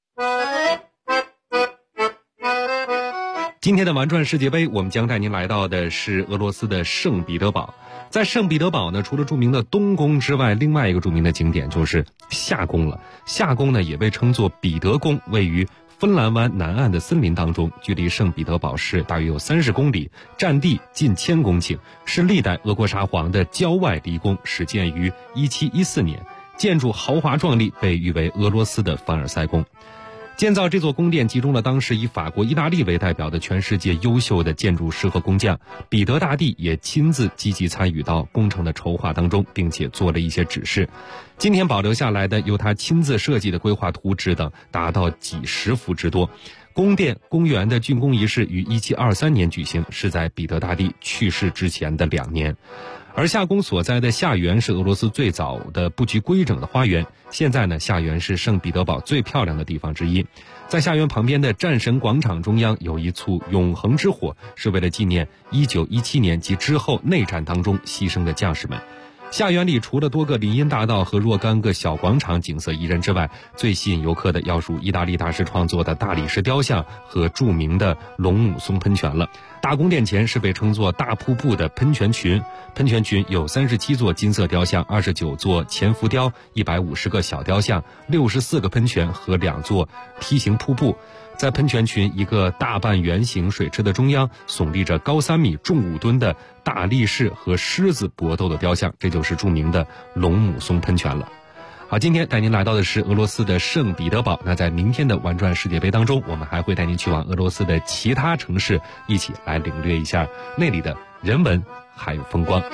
今天的玩转世界杯，我们将带您来到的是俄罗斯的圣彼得堡。在圣彼得堡呢，除了著名的东宫之外，另外一个著名的景点就是夏宫了。夏宫呢也被称作彼得宫，位于芬兰湾南岸的森林当中，距离圣彼得堡市大约有30公里，占地近1000公顷，是历代俄国沙皇的郊外离宫，始建于1714年，建筑豪华壮丽，被誉为俄罗斯的凡尔赛宫。建造这座宫殿集中了当时以法国、意大利为代表的全世界优秀的建筑师和工匠，彼得大帝也亲自积极参与到工程的筹划当中，并且做了一些指示。今天保留下来的由他亲自设计的规划图纸等达到几十幅之多。宫殿、公园的竣工仪式于1723年举行，是在彼得大帝去世之前的2年。而夏宫所在的夏园是俄罗斯最早的布局规整的花园，现在呢，夏园是圣彼得堡最漂亮的地方之一。在夏园旁边的战神广场中央有一簇永恒之火，是为了纪念1917年及之后内战当中牺牲的将士们。 夏园里除了多个林荫大道和若干个小广场景色宜人之外，最吸引游客的要数意大利大师创作的大理石雕像和著名的龙母松喷泉了。大宫殿前是被称作大瀑布的喷泉群，喷泉群有37座金色雕像、29座前浮雕、150个小雕像、64个喷泉和2座梯形瀑布。在喷泉群一个大半圆形水池的中央，耸立着高3米、重5吨的大力士和狮子搏斗的雕像，这就是著名的龙母松喷泉了。好，今天带您来到的是俄罗斯的圣彼得堡。那在明天的玩转世界杯当中，我们还会带您去往俄罗斯的其他城市，一起来领略一下那里的人文还有风光。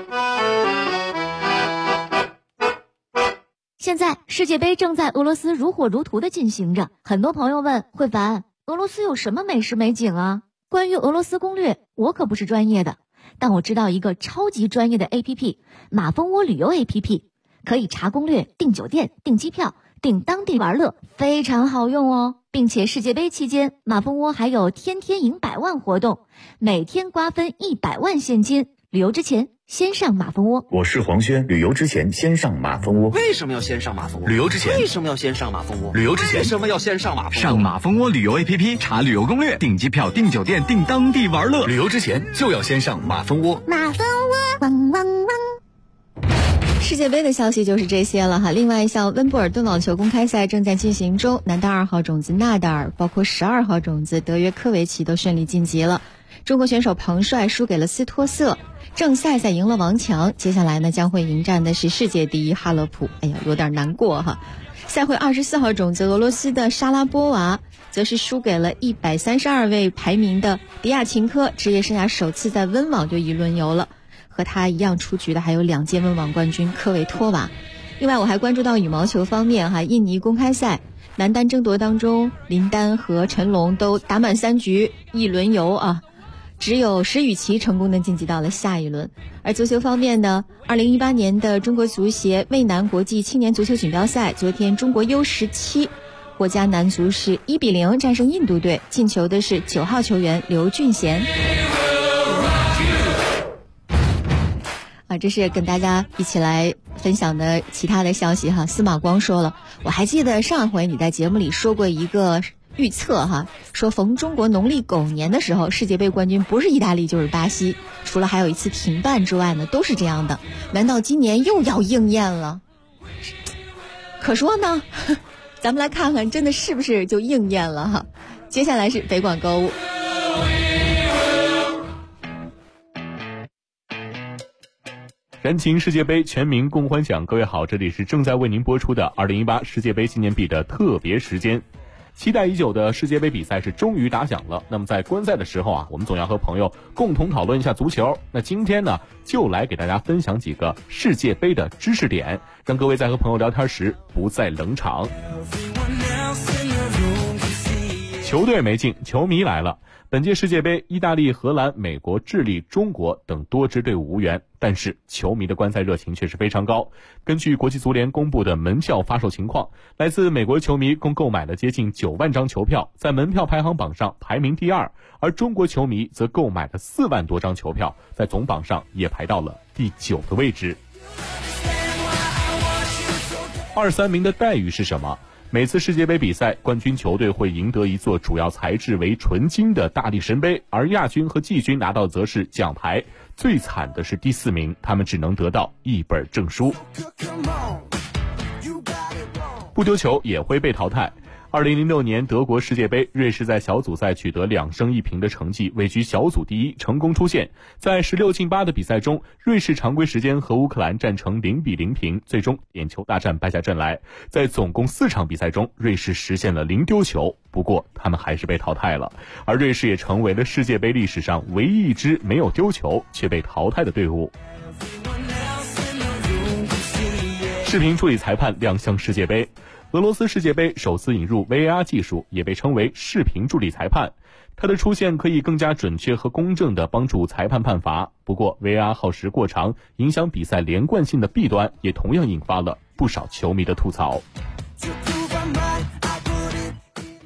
现在世界杯正在俄罗斯如火如荼的进行着，很多朋友问慧凡，俄罗斯有什么美食美景啊？关于俄罗斯攻略，我可不是专业的，但我知道一个超级专业的 APP， 马蜂窝旅游 APP， 可以查攻略、订酒店、订机票、订当地玩乐，非常好用哦。并且世界杯期间，马蜂窝还有天天赢100万活动，每天瓜分100万现金。旅游之前先上马蜂窝。 我是黄轩，旅游之前先上马蜂窝。 为什么要先上马蜂窝？ 旅游之前为什么要先上马蜂窝？ 旅游之前为什么要先上马蜂窝？ 上马蜂窝旅游 APP 查旅游攻略、订机票、订酒店、订当地玩乐。 旅游之前就要先上马蜂窝。 马蜂窝，汪汪汪。 世界杯的消息就是这些了哈。另外，像温布尔顿网球公开赛正在进行中，男单2号种子纳达尔，包括12号种子德约科维奇都顺利晋级了。中国选手彭帅输给了斯托瑟，郑赛赛赢了王强，接下来呢将会迎战的是世界第一哈勒普。哎呀，有点难过哈。赛会24号种子俄罗斯的莎拉波娃则是输给了132位排名的迪亚琴科，职业生涯首次在温网就一轮游了。和他一样出局的还有2届温网冠军科维托娃。另外我还关注到羽毛球方面哈，印尼公开赛男单争夺当中，林丹和陈龙都打满3局一轮游啊，只有石宇奇成功的晋级到了下一轮。而足球方面呢，2018年的中国足协渭南国际青年足球锦标赛，昨天中国 U17 国家男足是1-0战胜印度队，进球的是9号球员刘俊贤。这是跟大家一起来分享的其他的消息哈。司马光说了，我还记得上回你在节目里说过一个预测哈，说逢中国农历狗年的时候，世界杯冠军不是意大利就是巴西，除了还有一次停办之外呢，都是这样的。难道今年又要应验了？可说呢，咱们来看看真的是不是就应验了哈。接下来是北广购物。 燃情世界杯，全民共欢享。各位好，这里是正在为您播出的2018世界杯纪念币的特别时间。期待已久的世界杯比赛是终于打响了。那么在观赛的时候啊，我们总要和朋友共同讨论一下足球。那今天呢，就来给大家分享几个世界杯的知识点，让各位在和朋友聊天时不再冷场。球队没进，球迷来了。本届世界杯，意大利、荷兰、美国、智利、中国等多支队伍无缘，但是球迷的观赛热情却是非常高。根据国际足联公布的门票发售情况，来自美国球迷共购买了接近9万张球票，在门票排行榜上排名第2，而中国球迷则购买了4万多张球票，在总榜上也排到了第9的位置。2、3名的待遇是什么？每次世界杯比赛，冠军球队会赢得一座主要材质为纯金的大力神杯，而亚军和季军拿到则是奖牌。最惨的是第4名，他们只能得到一本证书。不丢球也会被淘汰。2006年德国世界杯，瑞士在小组赛取得2胜1平的成绩，位居小组第1，成功出线。在16进8的比赛中，瑞士常规时间和乌克兰战成0-0平，最终点球大战败下阵来。在总共4场比赛中，瑞士实现了0丢球，不过他们还是被淘汰了。而瑞士也成为了世界杯历史上唯一一支没有丢球却被淘汰的队伍。视频处理裁判亮相世界杯。俄罗斯世界杯首次引入 VAR 技术，也被称为视频助理裁判。它的出现可以更加准确和公正地帮助裁判判罚。不过 VAR 耗时过长，影响比赛连贯性的弊端也同样引发了不少球迷的吐槽。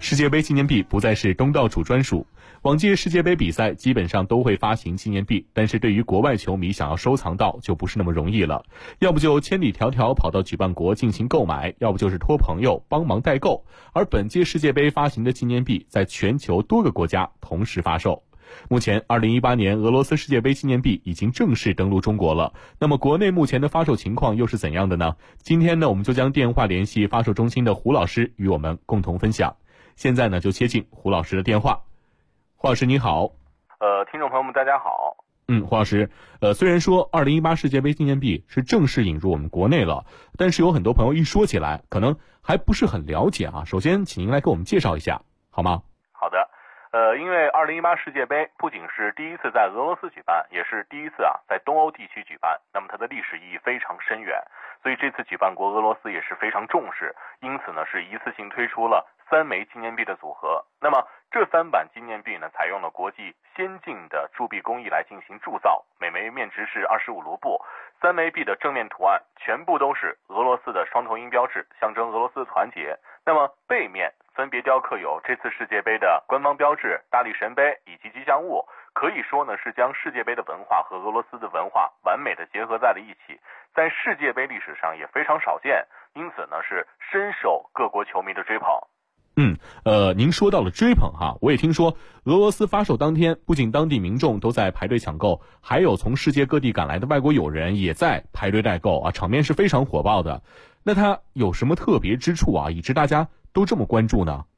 世界杯纪念币不再是东道主专属。往届世界杯比赛基本上都会发行纪念币，但是对于国外球迷想要收藏到就不是那么容易了，要不就千里迢迢跑到举办国进行购买，要不就是托朋友帮忙代购。而本届世界杯发行的纪念币在全球多个国家同时发售。目前2018年俄罗斯世界杯纪念币已经正式登陆中国了，那么国内目前的发售情况又是怎样的呢？今天呢，我们就将电话联系发售中心的胡老师与我们共同分享。现在呢，就接进胡老师的电话。胡老师你好。 听众朋友们大家好。 胡老师，虽然说2018世界杯纪念币是正式引入我们国内了，但是有很多朋友一说起来可能还不是很了解啊。首先请您来给我们介绍一下好吗？ 好的。因为2018世界杯不仅是第一次在俄罗斯举办，也是第一次在东欧地区举办，那么它的历史意义非常深远，所以这次举办国俄罗斯也是非常重视，因此呢是一次性推出了3枚纪念币的组合。那么这3版纪念币呢，采用了国际先进的铸币工艺来进行铸造，每枚面值是25卢布。3枚币的正面图案全部都是俄罗斯的双头鹰标志，象征俄罗斯的团结。那么背面分别雕刻有这次世界杯的官方标志、大力神杯以及吉祥物，可以说呢是将世界杯的文化和俄罗斯的文化完美的结合在了一起，在世界杯历史上也非常少见，因此呢是深受各国球迷的追捧。 您说到了追捧哈，我也听说俄罗斯发售当天，不仅当地民众都在排队抢购，还有从世界各地赶来的外国友人也在排队代购啊，场面是非常火爆的。那它有什么特别之处啊，以致大家都这么关注呢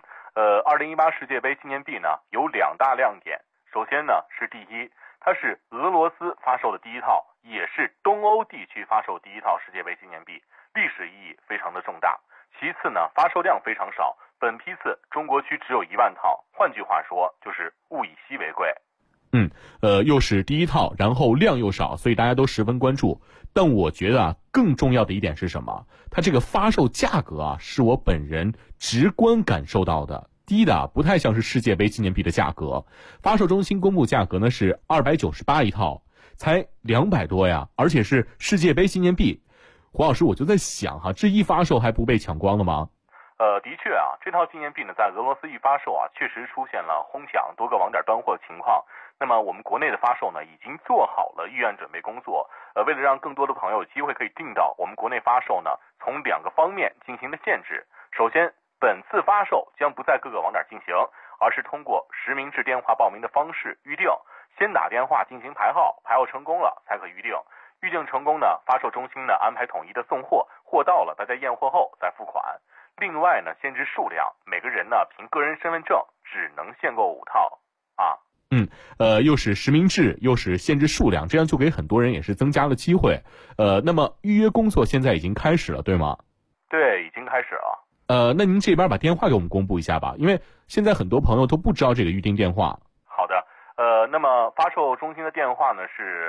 ？2018世界杯纪念币呢有2大亮点。首先呢是第一，它是俄罗斯发售的第一套，也是东欧地区发售第一套世界杯纪念币，历史意义非常的重大。其次呢，发售量非常少，本批次中国区只有1万套，换句话说就是物以稀为贵。 又是第一套，然后量又少，所以大家都十分关注。但我觉得更重要的一点是什么？它这个发售价格是我本人直观感受到的，低的不太像是世界杯纪念币的价格。发售中心公布价格呢是298一套，才200多呀，而且是世界杯纪念币。胡老师，我就在想这一发售还不被抢光了吗？ 的确这套纪念币呢，在俄罗斯一发售确实出现了哄抢，多个网点断货的情况。那么我们国内的发售呢，已经做好了预案准备工作。为了让更多的朋友有机会可以订到，我们国内发售呢，从2个方面进行了限制。首先，本次发售将不在各个网点进行，而是通过实名制电话报名的方式预定，先打电话进行排号，排号成功了才可预定。预定成功呢，发售中心呢安排统一的送货，货到了大家验货后再付款。另外呢，限制数量，每个人呢凭个人身份证只能限购5套又是实名制，又是限制数量，这样就给很多人也是增加了机会。那么预约工作现在已经开始了，对吗？ 对，已经开始了。 那您这边把电话给我们公布一下吧，因为现在很多朋友都不知道这个预订电话。 好的，那么发售中心的电话呢是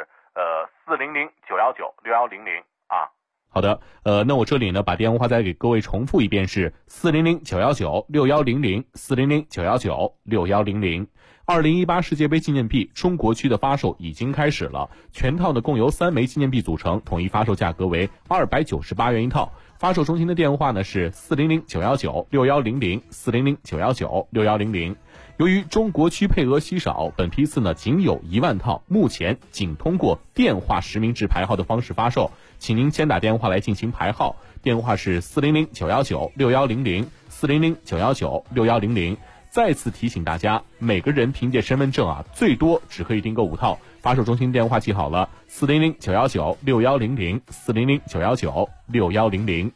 400-919-6100 好的，那我这里呢把电话再给各位重复一遍，是400-919-6100 400-919-6100。2018世界杯纪念币中国区的发售已经开始了，全套呢共由3枚纪念币组成，统一发售价格为298元一套。发售中心的电话呢是400-919-6100 400-919-6100。由于中国区配额稀少，本批次呢仅有1万套，目前仅通过电话实名制排号的方式发售，请您先打电话来进行排号，电话是400-919-6100 400-919-6100。再次提醒大家，每个人凭借身份证最多只可以订购5套。发售中心电话记好了，400-919-6100 400-919-6100。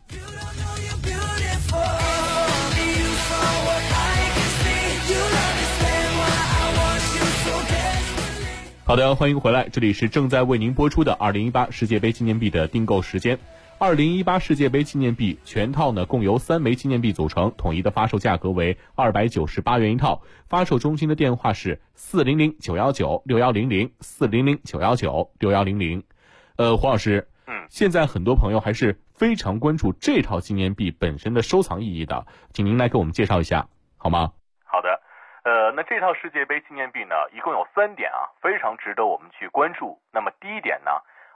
好的，欢迎回来，这里是正在为您播出的2018世界杯纪念币的订购时间。2018世界杯纪念币全套呢共由3枚纪念币组成，统一的发售价格为298元一套。发售中心的电话是400-919-6100 400-919-6100。胡老师，现在很多朋友还是非常关注这套纪念币本身的收藏意义的，请您来给我们介绍一下好吗？ 好的，那这套世界杯纪念币呢，一共有3点非常值得我们去关注。那么第一点呢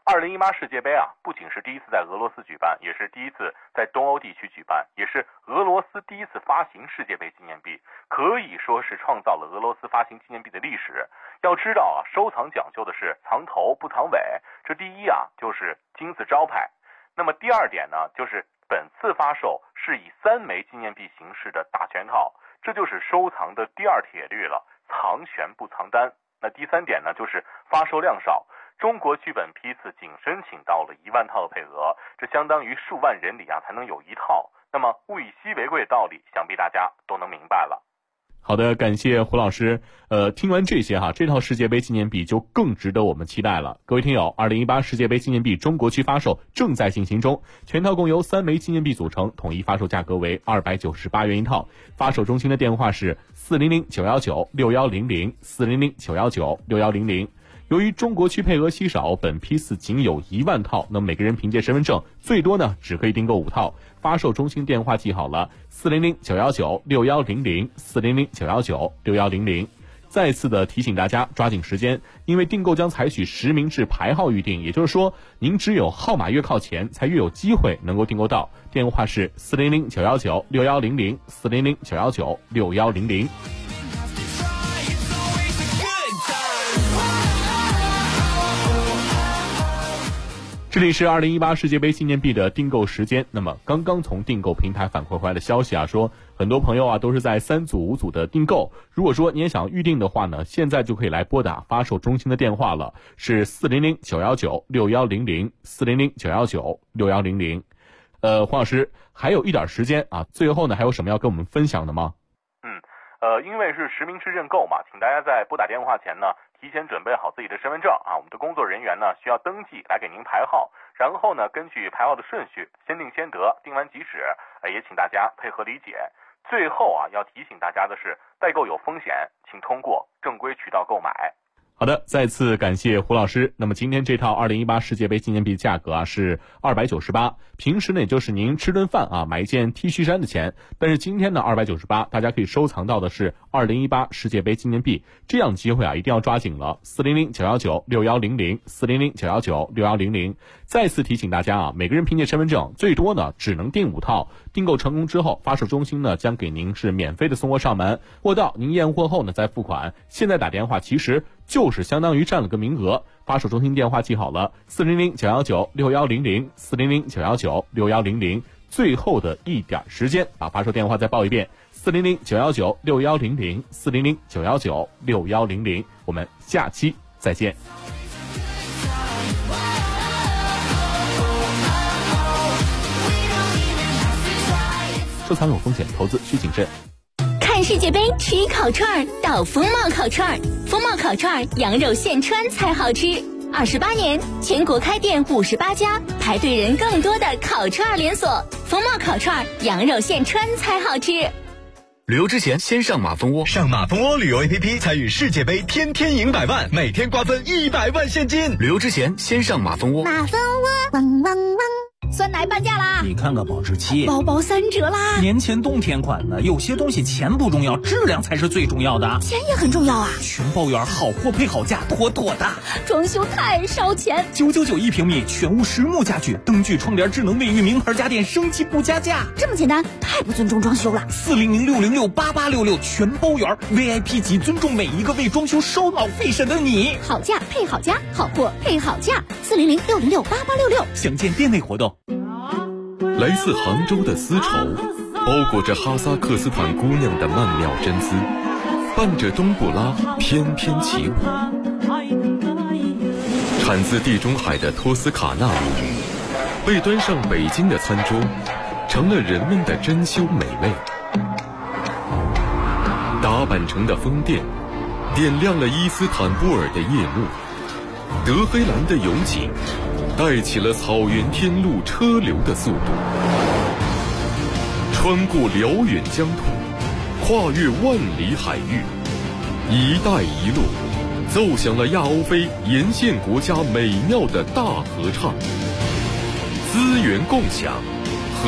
2018世界杯啊，不仅是第一次在俄罗斯举办，也是第一次在东欧地区举办，也是俄罗斯第一次发行世界杯纪念币，可以说是创造了俄罗斯发行纪念币的历史。要知道啊，收藏讲究的是藏头不藏尾，这第一啊就是金字招牌。那么第二点呢，就是本次发售是以3枚纪念币形式的大全套，这就是收藏的第二铁律了，藏悬不藏单。那第3点呢，就是发售量少。中国剧本批次仅申请到了1万套的配额，这相当于数万人里啊才能有1套。那么物以稀为贵的道理，想必大家都能明白了。 好的，感谢胡老师。听完这些这套世界杯纪念币就更值得我们期待了。各位听友，2018世界杯纪念币中国区发售正在进行中，全套共由3枚纪念币组成，统一发售价格为298元一套。发售中心的电话是400-919-6100 400-919-6100。由于中国区配额稀少，本批次仅有1万套，那么每个人凭借身份证最多呢只可以订购5套。发售中心电话记好了，400-919-6100 400-919-6100。再次的提醒大家抓紧时间，因为订购将采取实名制排号预订，也就是说您只有号码越靠前才越有机会能够订购到。电话是400-919-6100 400-919-6100。这里是2018世界杯纪念币的订购时间。那么刚刚从订购平台反馈回来的消息说很多朋友都是在3组5组的订购。如果说你也想预定的话呢，现在就可以来拨打发售中心的电话了，是400-919-6100 400-919-6100。黄老师还有一点时间最后呢还有什么要跟我们分享的吗？ 因为是实名制认购嘛，请大家在拨打电话前呢提前准备好自己的身份证我们的工作人员呢需要登记来给您排号，然后呢根据排号的顺序先定先得，定完即止，也请大家配合理解。最后要提醒大家的是，代购有风险，请通过正规渠道购买。 好的，再次感谢胡老师。那么今天这套2018世界杯纪念币价格是298，平时呢也就是您吃顿饭买一件 T 恤衫的钱，但是今天呢298，大家可以收藏到的是2018世界杯纪念币，这样机会一定要抓紧了。400-919-6100 400-919-6100。再次提醒大家每个人凭借身份证最多呢只能订5套，订购成功之后，发售中心呢将给您是免费的送货上门，货到您验货后呢再付款。现在打电话其实就是相当于占了个名额。发售中心电话记好了，400-919-6100 400-919-6100。最后的一点时间，把发售电话再报一遍，400-919-6100 400-919-6100。我们下期再见。收藏有风险，投资需谨慎。 看世界杯吃烤串到风貌烤串，风貌烤串羊肉现穿才好吃。28年，全国开店58家，排队人更多的烤串连锁。风貌烤串羊肉现穿才好吃。 旅游之前先上马蜂窝， 上马蜂窝旅游 APP 参与世界杯，天天赢100万，每天瓜分100万现金。 旅游之前先上马蜂窝。 马蜂窝汪汪汪。 酸奶半价啦！ 你看看保质期， 包包3折啦！ 年前冬天款的，有些东西钱不重要，质量才是最重要的。 钱也很重要啊！ 全包圆，好货配好价，妥妥的。 装修太烧钱 ，999一平米，全屋实木家具，灯具、窗帘、智能卫浴，名牌家电，升级不加价。 这么简单，太不尊重装修了。 400-606-8866，全包圆 ，VIP 级，尊重每一个为装修烧脑费神的你。 好价配好家，好货配好价。400-606-8866， 详见店内活动。 来自杭州的丝绸，包裹着哈萨克斯坦姑娘的曼妙真姿，伴着冬不拉翩翩起舞。产自地中海的托斯卡纳米，被端上北京的餐桌，成了人们的珍馐美味。打扮成的宫殿，点亮了伊斯坦布尔的夜幕。德黑兰的油井，带起了草原天路车流的速度。穿过辽远疆土，跨越万里海域，一带一路奏响了亚欧非沿线国家美妙的大合唱。资源共享，